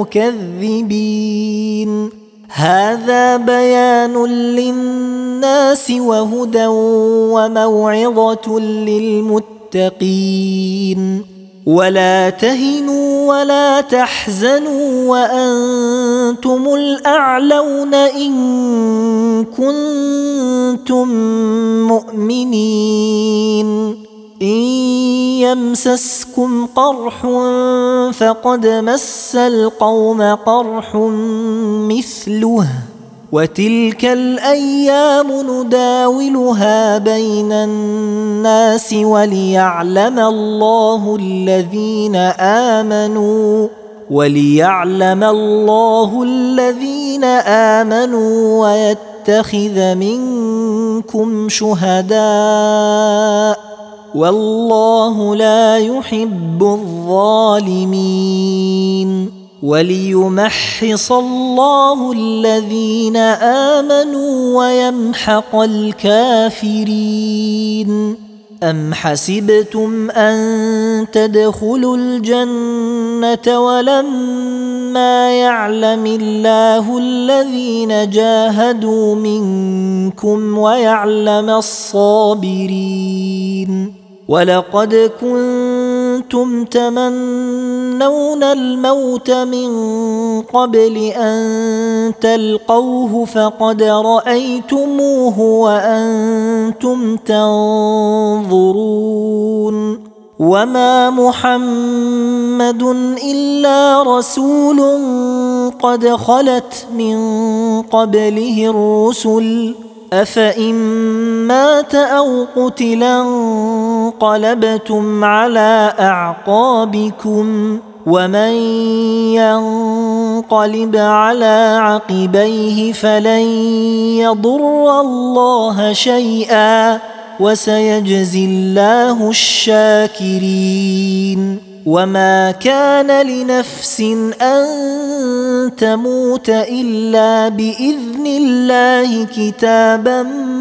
المكذبين هذا بيان للناس وهدى وموعظة للمتقين ولا تهنوا ولا تحزنوا وأنتم الأعلون إن كنتم مؤمنين إن يمسسكم قرح فقد مس القوم قرح مثله وتلك الأيام نداولها بين الناس وليعلم الله الذين آمنوا وليعلم الله الذين آمنوا ويتخذ منكم شهداء والله لا يحب الظالمين وليمحص الله الذين آمنوا ويمحق الكافرين أم حسبتم أن تدخلوا الجنة ولما يعلم الله الذين جاهدوا منكم ويعلم الصابرين ولقد كنتم تمنون الموت من قبل أن تلقوه فقد رأيتموه وأنتم تنظرون وما محمد إلا رسول قد خلت من قبله الرسل أفإن مات أو قتلا انقلبتم على أعقابكم ومن ينقلب على عقبيه فلن يضر الله شيئا وسيجزي الله الشاكرين وما كان لنفس أن تموت إلا بإذن الله كتابا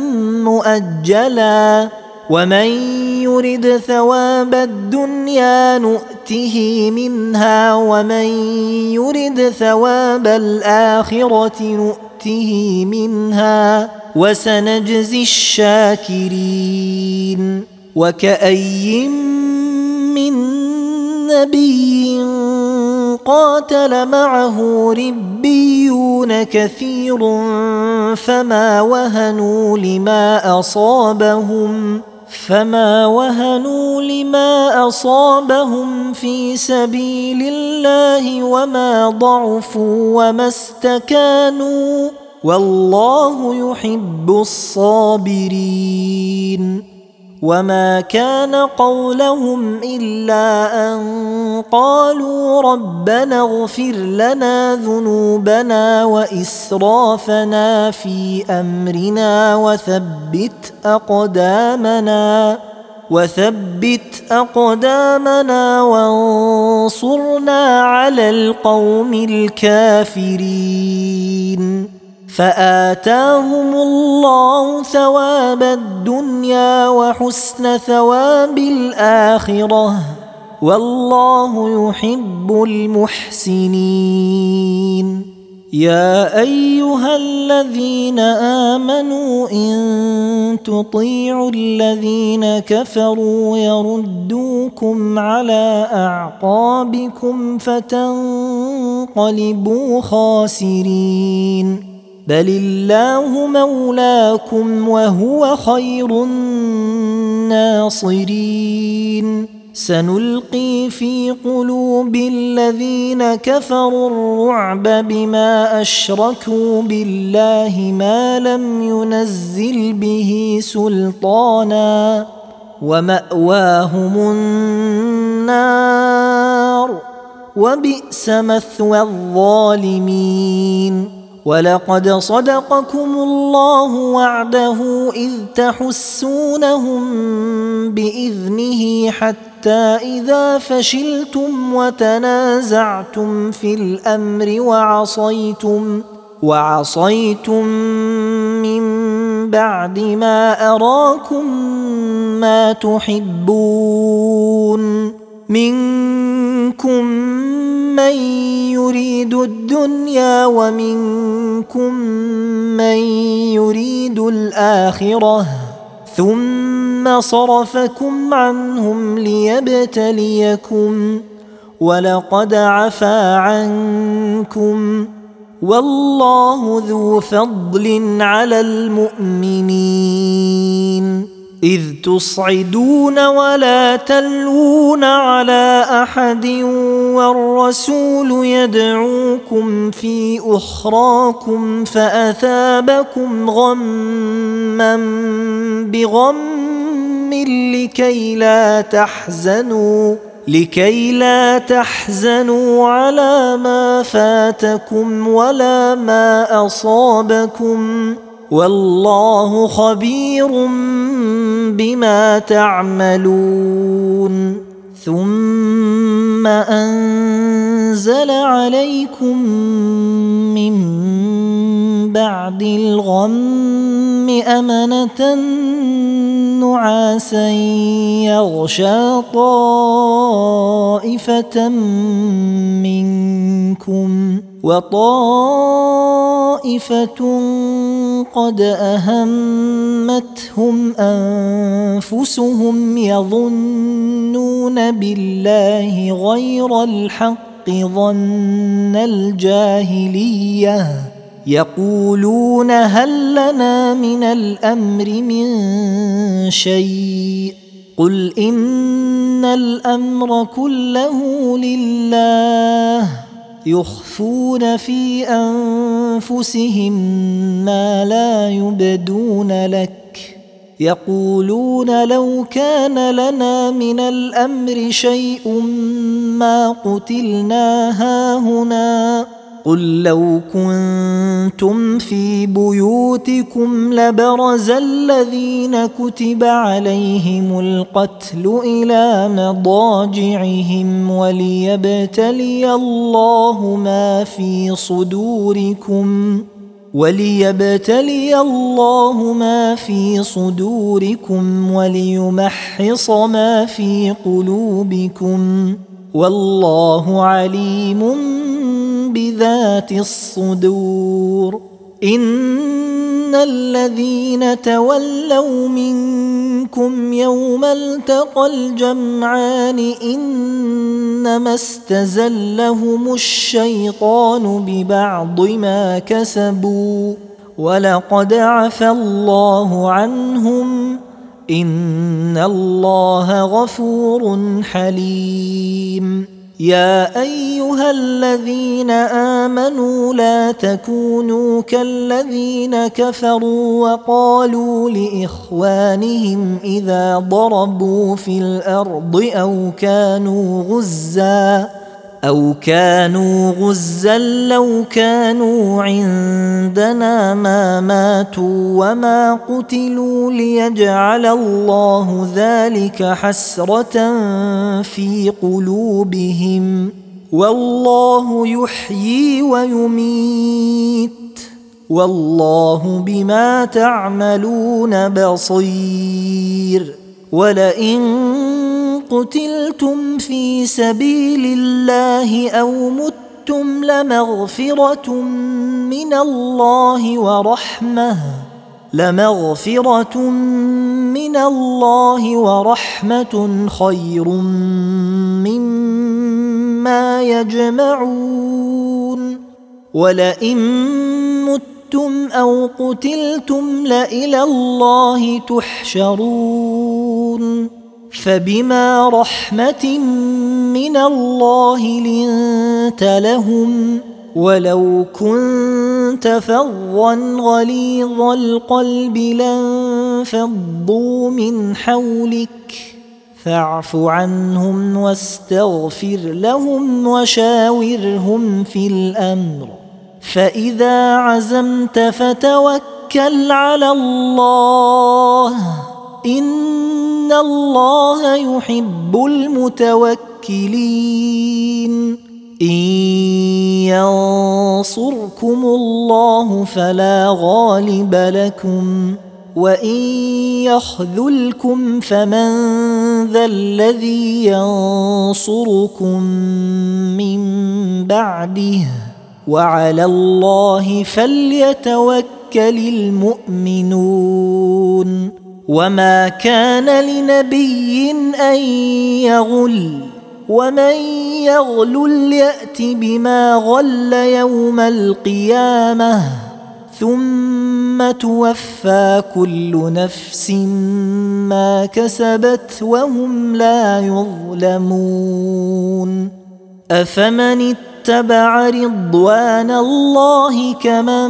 مؤجلا ومن يرد ثواب الدنيا نؤته منها ومن يرد ثواب الآخرة نؤته منها وسنجزي الشاكرين وكأي من نبي قاتل معه ربيون كثير فما وهنوا لما أصابهم فما وهنوا لما أصابهم في سبيل الله وما ضعفوا وما استكانوا والله يحب الصابرين وما كان قولهم إلا أن قالوا ربنا اغفر لنا ذنوبنا وإسرافنا في أمرنا وثبت أقدامنا وثبت أقدامنا وانصرنا على القوم الكافرين فآتاهم الله ثواب الدنيا وحسن ثواب الآخرة والله يحب المحسنين يا أيها الذين آمنوا إن تطيعوا الذين كفروا يردوكم على أعقابكم فتنقلبوا خاسرين بل الله مولاكم وهو خير الناصرين سنلقي في قلوب الذين كفروا الرعب بما أشركوا بالله ما لم ينزل به سلطانا ومأواهم النار وبئس مثوى الظالمين ولقد صدقكم الله وعده إذ تحسونهم بإذنه حتى إذا فشلتم وتنازعتم في الأمر وعصيتم وعصيتم من بعد ما أراكم ما تحبون منكم من يريد الدنيا ومنكم من يريد الآخرة ثم صرفكم عنهم ليبتليكم ولقد عفا عنكم والله ذو فضل على المؤمنين إذ تصعدون ولا تلوون على أحد والرسول يدعوكم في أخراكم فأثابكم غما بغم لكي لا تحزنوا لكي لا تحزنوا على ما فاتكم ولا ما أصابكم والله خبير بما تعملون ثم أنزل عليكم من بعد الغم أمنة نعاسا يغشى طائفة منكم وطائفة قد أهمتهم أنفسهم يظنون بالله غير الحق ظن الجاهلية يقولون هل لنا من الأمر من شيء قل إن الأمر كله لله يخفون في أنفسهم ما لا يبدون لك يقولون لو كان لنا من الأمر شيء ما قتلنا هاهنا قل لو كنتم في بيوتكم لبرز الذين كتب عليهم القتل إلى مضاجعهم وليبتلي الله ما في صدوركم وليبتلي الله ما في صدوركم وليمحص ما في قلوبكم والله عليم بذات الصدور إن الذين تولوا منكم يوم التقى الجمعان إنما استزلهم الشيطان ببعض ما كسبوا ولقد عفى الله عنهم إن الله غفور حليم يا أيها الذين آمنوا لا تكونوا كالذين كفروا وقالوا لإخوانهم إذا ضربوا في الأرض أو كانوا غزاً أو كانوا غزا لو كانوا عندنا ما ماتوا وما قتلوا ليجعل الله ذلك حسرة في قلوبهم والله يحيي ويميت والله بما تعملون بصير. ولئن قتلتم في سبيل الله أو متم لمغفرة من الله ورحمة لمغفرة من الله ورحمة خير مما يجمعون. ولئن متم أو قتلتم لإلى الله تحشرون. فبما رحمة من الله لنت لهم ولو كنت فظا غليظ القلب لانفضوا من حولك فاعف عنهم واستغفر لهم وشاورهم في الأمر فإذا عزمت فتوكل على الله إن الله يحب المتوكلين. إن ينصركم الله فلا غالب لكم وإن يخذلكم فمن ذا الذي ينصركم من بعده وعلى الله فليتوكل المؤمنون. وما كان لنبي أن يغل ومن يغلل يأت بما غل يوم القيامة ثم توفى كل نفس ما كسبت وهم لا يظلمون. أفمن اتبع رضوان الله كمن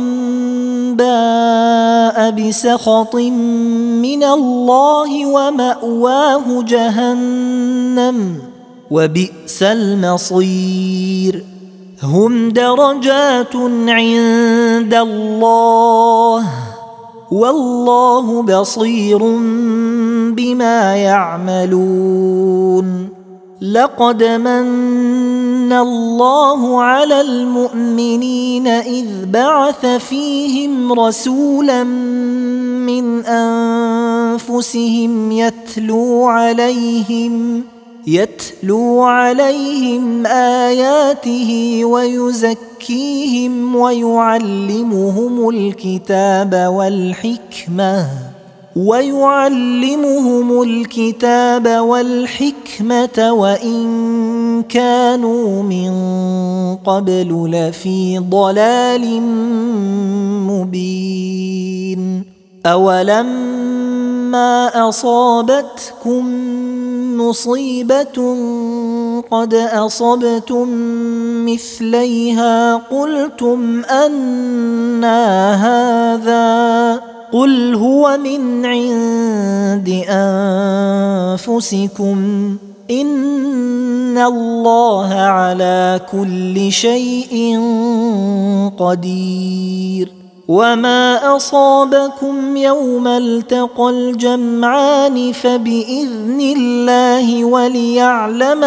باء بسخط من الله ومأواه جهنم وبئس المصير. هم درجات عند الله والله بصير بما يعملون. لقد من الله على المؤمنين إذ بعث فيهم رسولا من أنفسهم يتلو عليهم يتلو عليهم آياته ويزكيهم ويعلمهم الكتاب والحكمة ويعلمهم الكتاب والحكمة وإن كانوا من قبل لفي ضلال مبين. أولما أصابتكم مصيبة قد أصبتم مثليها قلتم أنى هذا قل هو من عند أنفسكم إن الله على كل شيء قدير. وما أصابكم يوم التقى الجمعان فبإذن الله وليعلم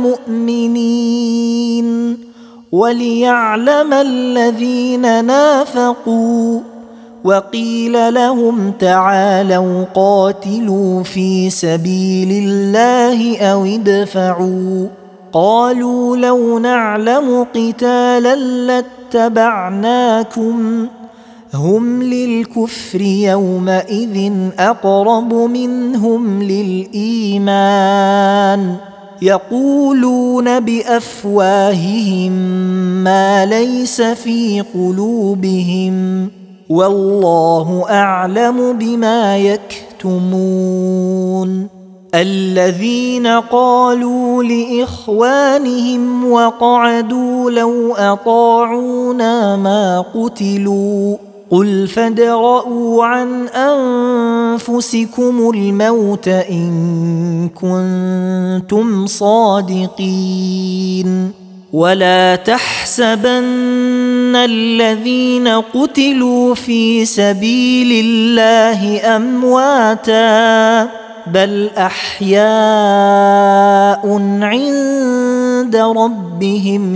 المؤمنين وليعلم الذين نافقوا. وقيل لهم تعالوا قاتلوا في سبيل الله أو ادفعوا قالوا لو نعلم قتالا لاتبعناكم هم للكفر يومئذ أقرب منهم للإيمان يقولون بأفواههم ما ليس في قلوبهم والله أعلم بما يكتمون. الذين قالوا لإخوانهم وقعدوا لو أطاعونا ما قتلوا قل فادرءوا عن أنفسكم الموت إن كنتم صادقين. ولا تحسبن الذين قتلوا في سبيل الله أمواتا بل أحياء عند ربهم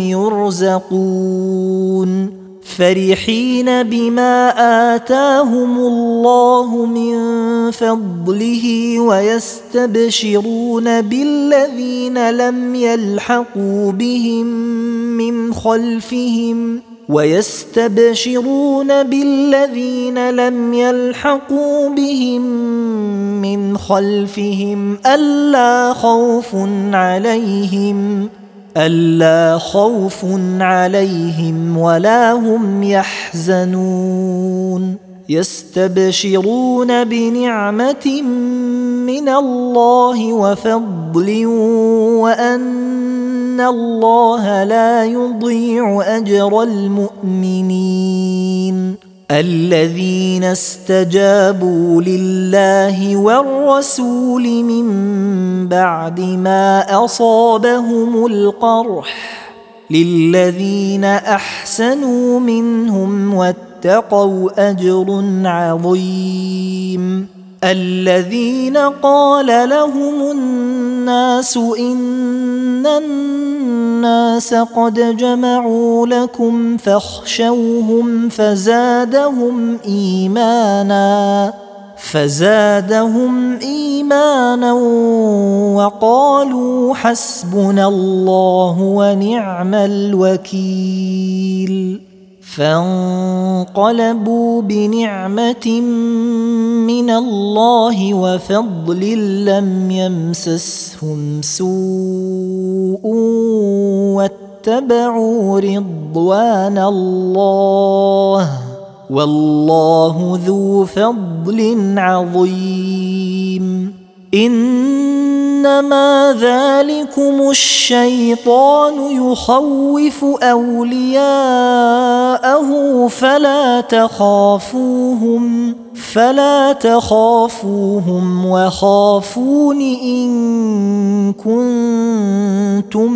يرزقون فرحين بما آتاهم الله من فضله ويستبشرون بالذين لم يلحقوا بهم من خلفهم ويستبشرون بالذين لم يلحقوا بهم من خلفهم ألا خوف عليهم ألا خوف عليهم ولا هم يحزنون يستبشرون بنعمة من الله وفضل وأن الله لا يضيع أجر المؤمنين الذين استجابوا لله والرسول من بعد ما أصابهم القرح للذين أحسنوا منهم واتقوا أجر عظيم الذين قال لهم الناس إن الناس قد جمعوا لكم فاخشوهم فزادهم إيمانا فزادهم إيمانا وقالوا حسبنا الله ونعم الوكيل فانقلبوا بنعمة من الله وفضل لم يمسسهم سوء واتبعوا رضوان الله والله ذو فضل عظيم إنما ذلكم الشيطان يخوف أولياءه فلا تخافوهم فلا تخافوهم وخافون إن كنتم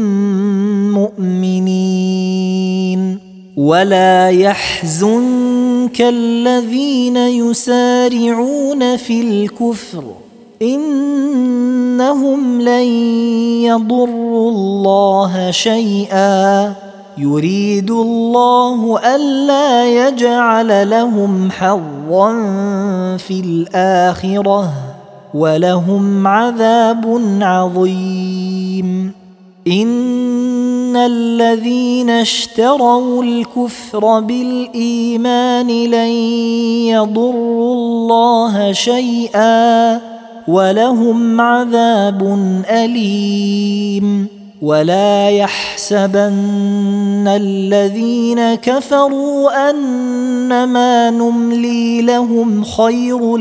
مؤمنين ولا يحزنك الذين يسارعون في الكفر إنهم لن يضروا الله شيئا يريد الله ألا يجعل لهم حظا في الآخرة ولهم عذاب عظيم إن الذين اشتروا الكفر بالإيمان لن يضروا الله شيئا ولهم عذاب أليم ولا يحسبن الذين كفروا أنما نملي لهم خير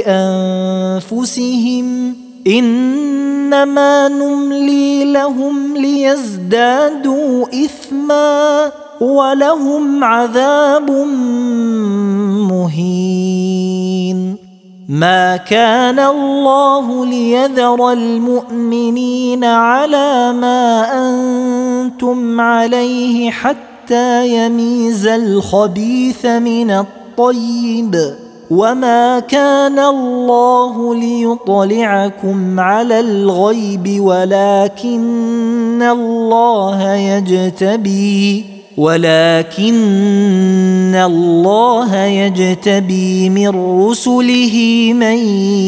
لأنفسهم إنما نملي لهم ليزدادوا إثما ولهم عذاب مهين ما كان الله ليذر المؤمنين على ما أنتم عليه حتى يميز الخبيث من الطيب وما كان الله ليطلعكم على الغيب ولكن الله يجتبي ولكن الله يجتبي من رسله من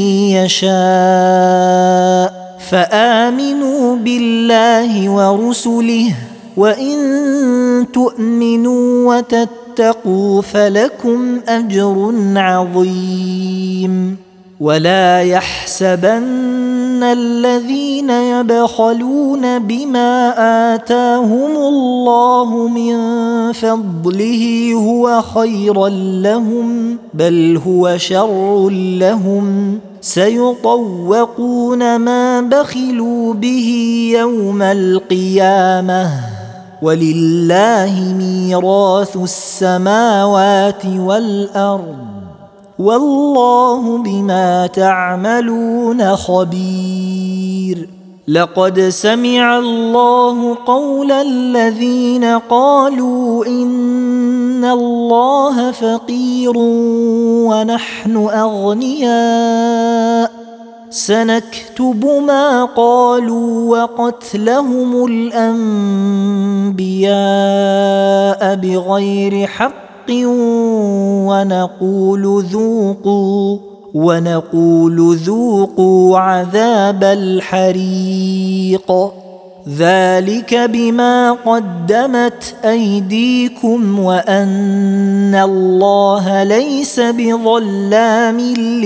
يشاء فآمنوا بالله ورسله وإن تؤمنوا وتتقوا فلكم أجر عظيم ولا يحسبن الذين يبخلون بما آتاهم الله من فضله هو خيرا لهم بل هو شر لهم سيطوقون ما بخلوا به يوم القيامة ولله ميراث السماوات والأرض والله بما تعملون خبير لقد سمع الله قول الذين قالوا إن الله فقير ونحن أغنياء سنكتب ما قالوا وقتلهم الأنبياء بغير حق ونقول ذوقوا ونقول ذوقوا عذاب الحريق ذلك بما قدمت أيديكم وأن الله ليس بظلام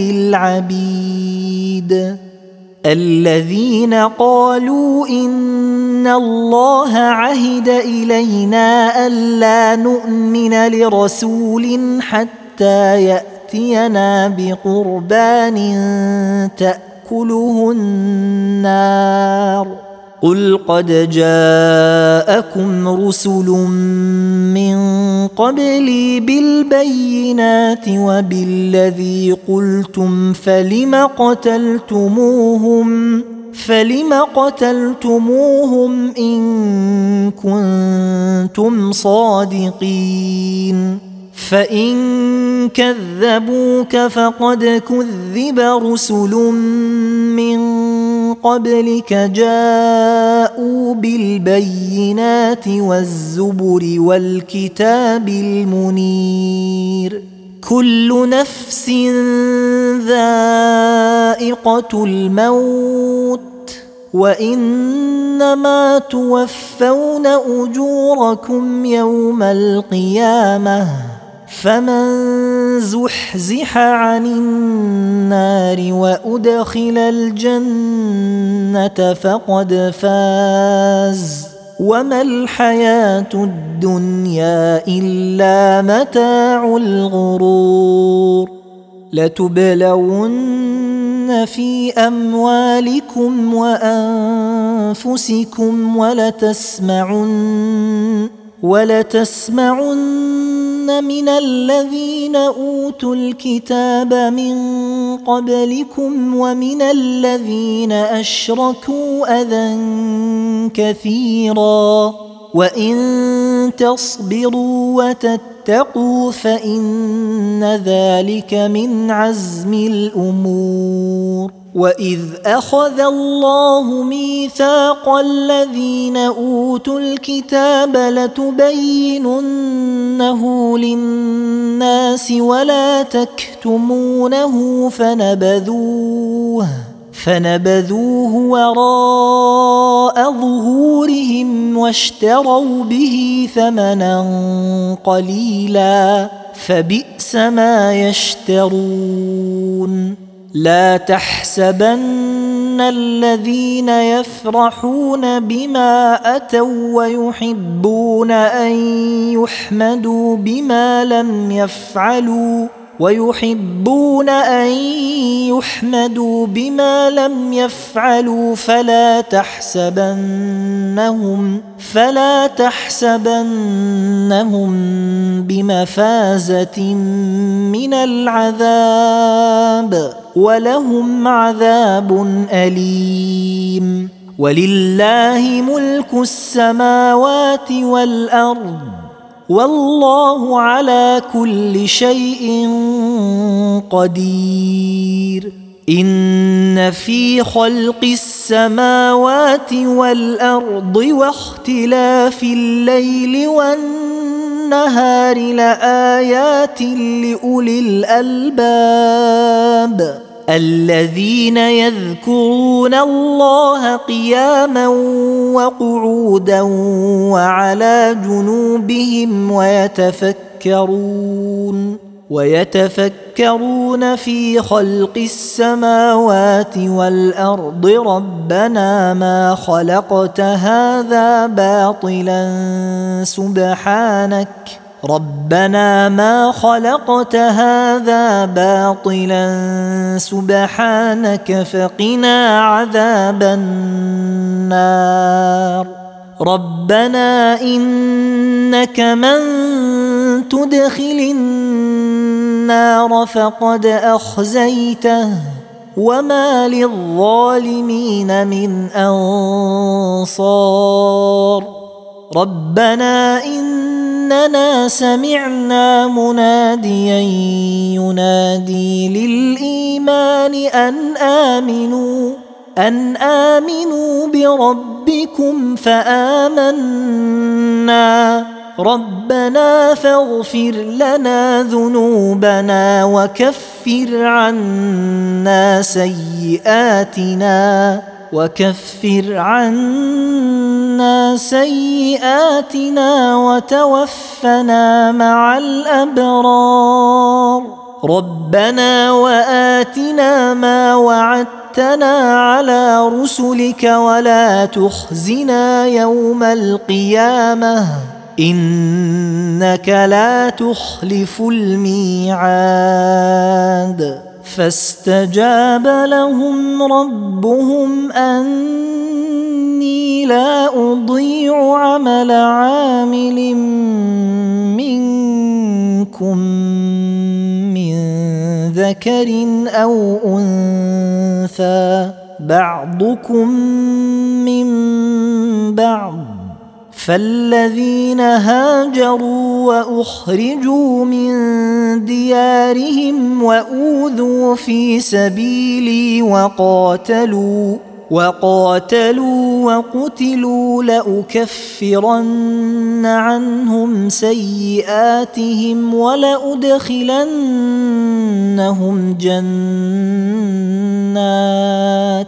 للعبيد الذين قالوا إن الله عهد إلينا ألا نؤمن لرسول حتى يأتينا بقربان تأكله النار قل قد جاءكم رسل من قبلي بالبينات وبالذي قلتم فلم قتلتموهم فلم قتلتموهم إن كنتم صادقين فإن كذبوك فقد كذب رسل من قبلك جاءوا بالبينات والزبر والكتاب المنير كل نفس ذائقة الموت وإنما توفون أجوركم يوم القيامة فمن زحزح عن النار وأدخل الجنة فقد فاز وما الحياة الدنيا إلا متاع الغرور لتبلون في أموالكم وأنفسكم ولتسمعن ولتسمعن من الذين أوتوا الكتاب من قبلكم ومن الذين أشركوا أذى كثيرا وإن تصبروا وتتقوا فإن ذلك من عزم الأمور وإذ أخذ الله ميثاق الذين أوتوا الكتاب لتبيننه للناس ولا تكتمونه فنبذوه فنبذوه وراء ظهورهم واشتروا به ثمنا قليلا فبئس ما يشترون لا تحسبن الذين يفرحون بما أتوا ويحبون أن يحمدوا بما لم يفعلوا ويحبون أن يحمدوا بما لم يفعلوا فلا تحسبنهم فلا تحسبنهم بمفازة من العذاب ولهم عذاب أليم ولله ملك السماوات والأرض والله على كل شيء قدير إن في خلق السماوات والأرض واختلاف الليل والنهار لآيات لأولي الألباب الذين يذكرون الله قياما وقعودا وعلى جنوبهم ويتفكرون ويتفكرون في خلق السماوات والأرض ربنا ما خلقت هذا باطلا سبحانك ربنا ما خلقت هذا باطلا سبحانك فقنا عذاب النار ربنا إنك من تدخل النار فقد أخزيته وما للظالمين من أنصار ربنا إننا سمعنا مناديا ينادي للإيمان أن آمنوا أن آمنوا بربكم فآمنا ربنا فاغفر لنا ذنوبنا وكفر عنا سيئاتنا وكفر عنا سيئاتنا وتوفنا مع الأبرار ربنا وآتنا ما وعدتنا على رسلك ولا تخزنا يوم القيامة إنك لا تخلف الميعاد فاستجاب لهم ربهم أني لا أضيع عمل عامل منكم من ذكر أو أنثى بعضكم من بعض فالذين هاجروا وأخرجوا من ديارهم وأوذوا في سبيلي وقاتلوا وقاتلوا وقتلوا لأكفرن عنهم سيئاتهم ولأدخلنهم جنات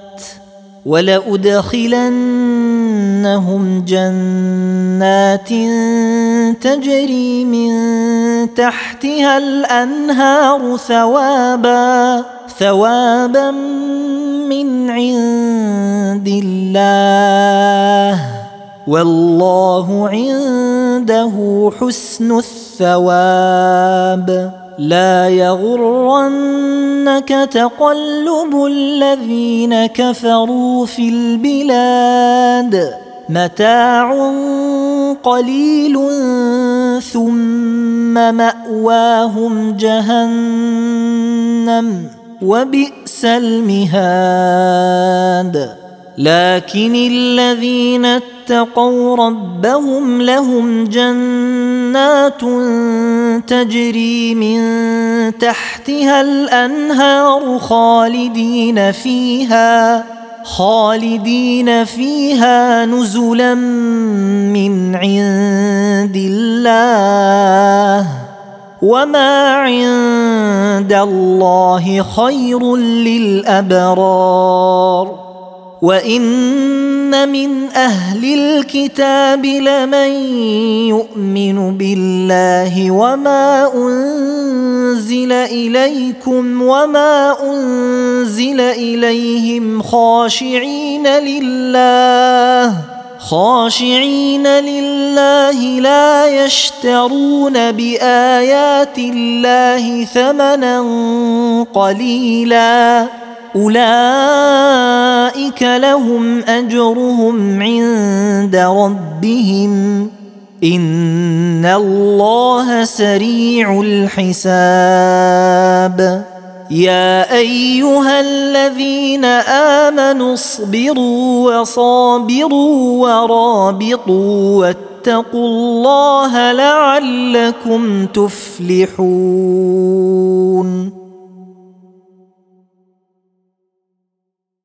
ولأدخلنهم جنات تجري من تحتها الأنهار ثوابا ثوابا من عند الله والله عنده حسن الثواب لا يغرنك تقلب الذين كفروا في البلاد متاع قليل ثم مأواهم جهنم وبئس المهاد لكن الذين اتقوا ربهم لهم جنات تجري من تحتها الأنهار خالدين فيها خالدين فيها نزلا من عند الله وما عند الله خير للأبرار وإن من أهل الكتاب لمن يؤمن بالله وما أنزل إليكم وما أنزل إليهم خاشعين لله خاشعين لله لا يشترون بآيات الله ثمنا قليلا أولئك لهم أجرهم عند ربهم إن الله سريع الحساب يا أيها الذين آمنوا اصبروا وصابروا ورابطوا واتقوا الله لعلكم تفلحون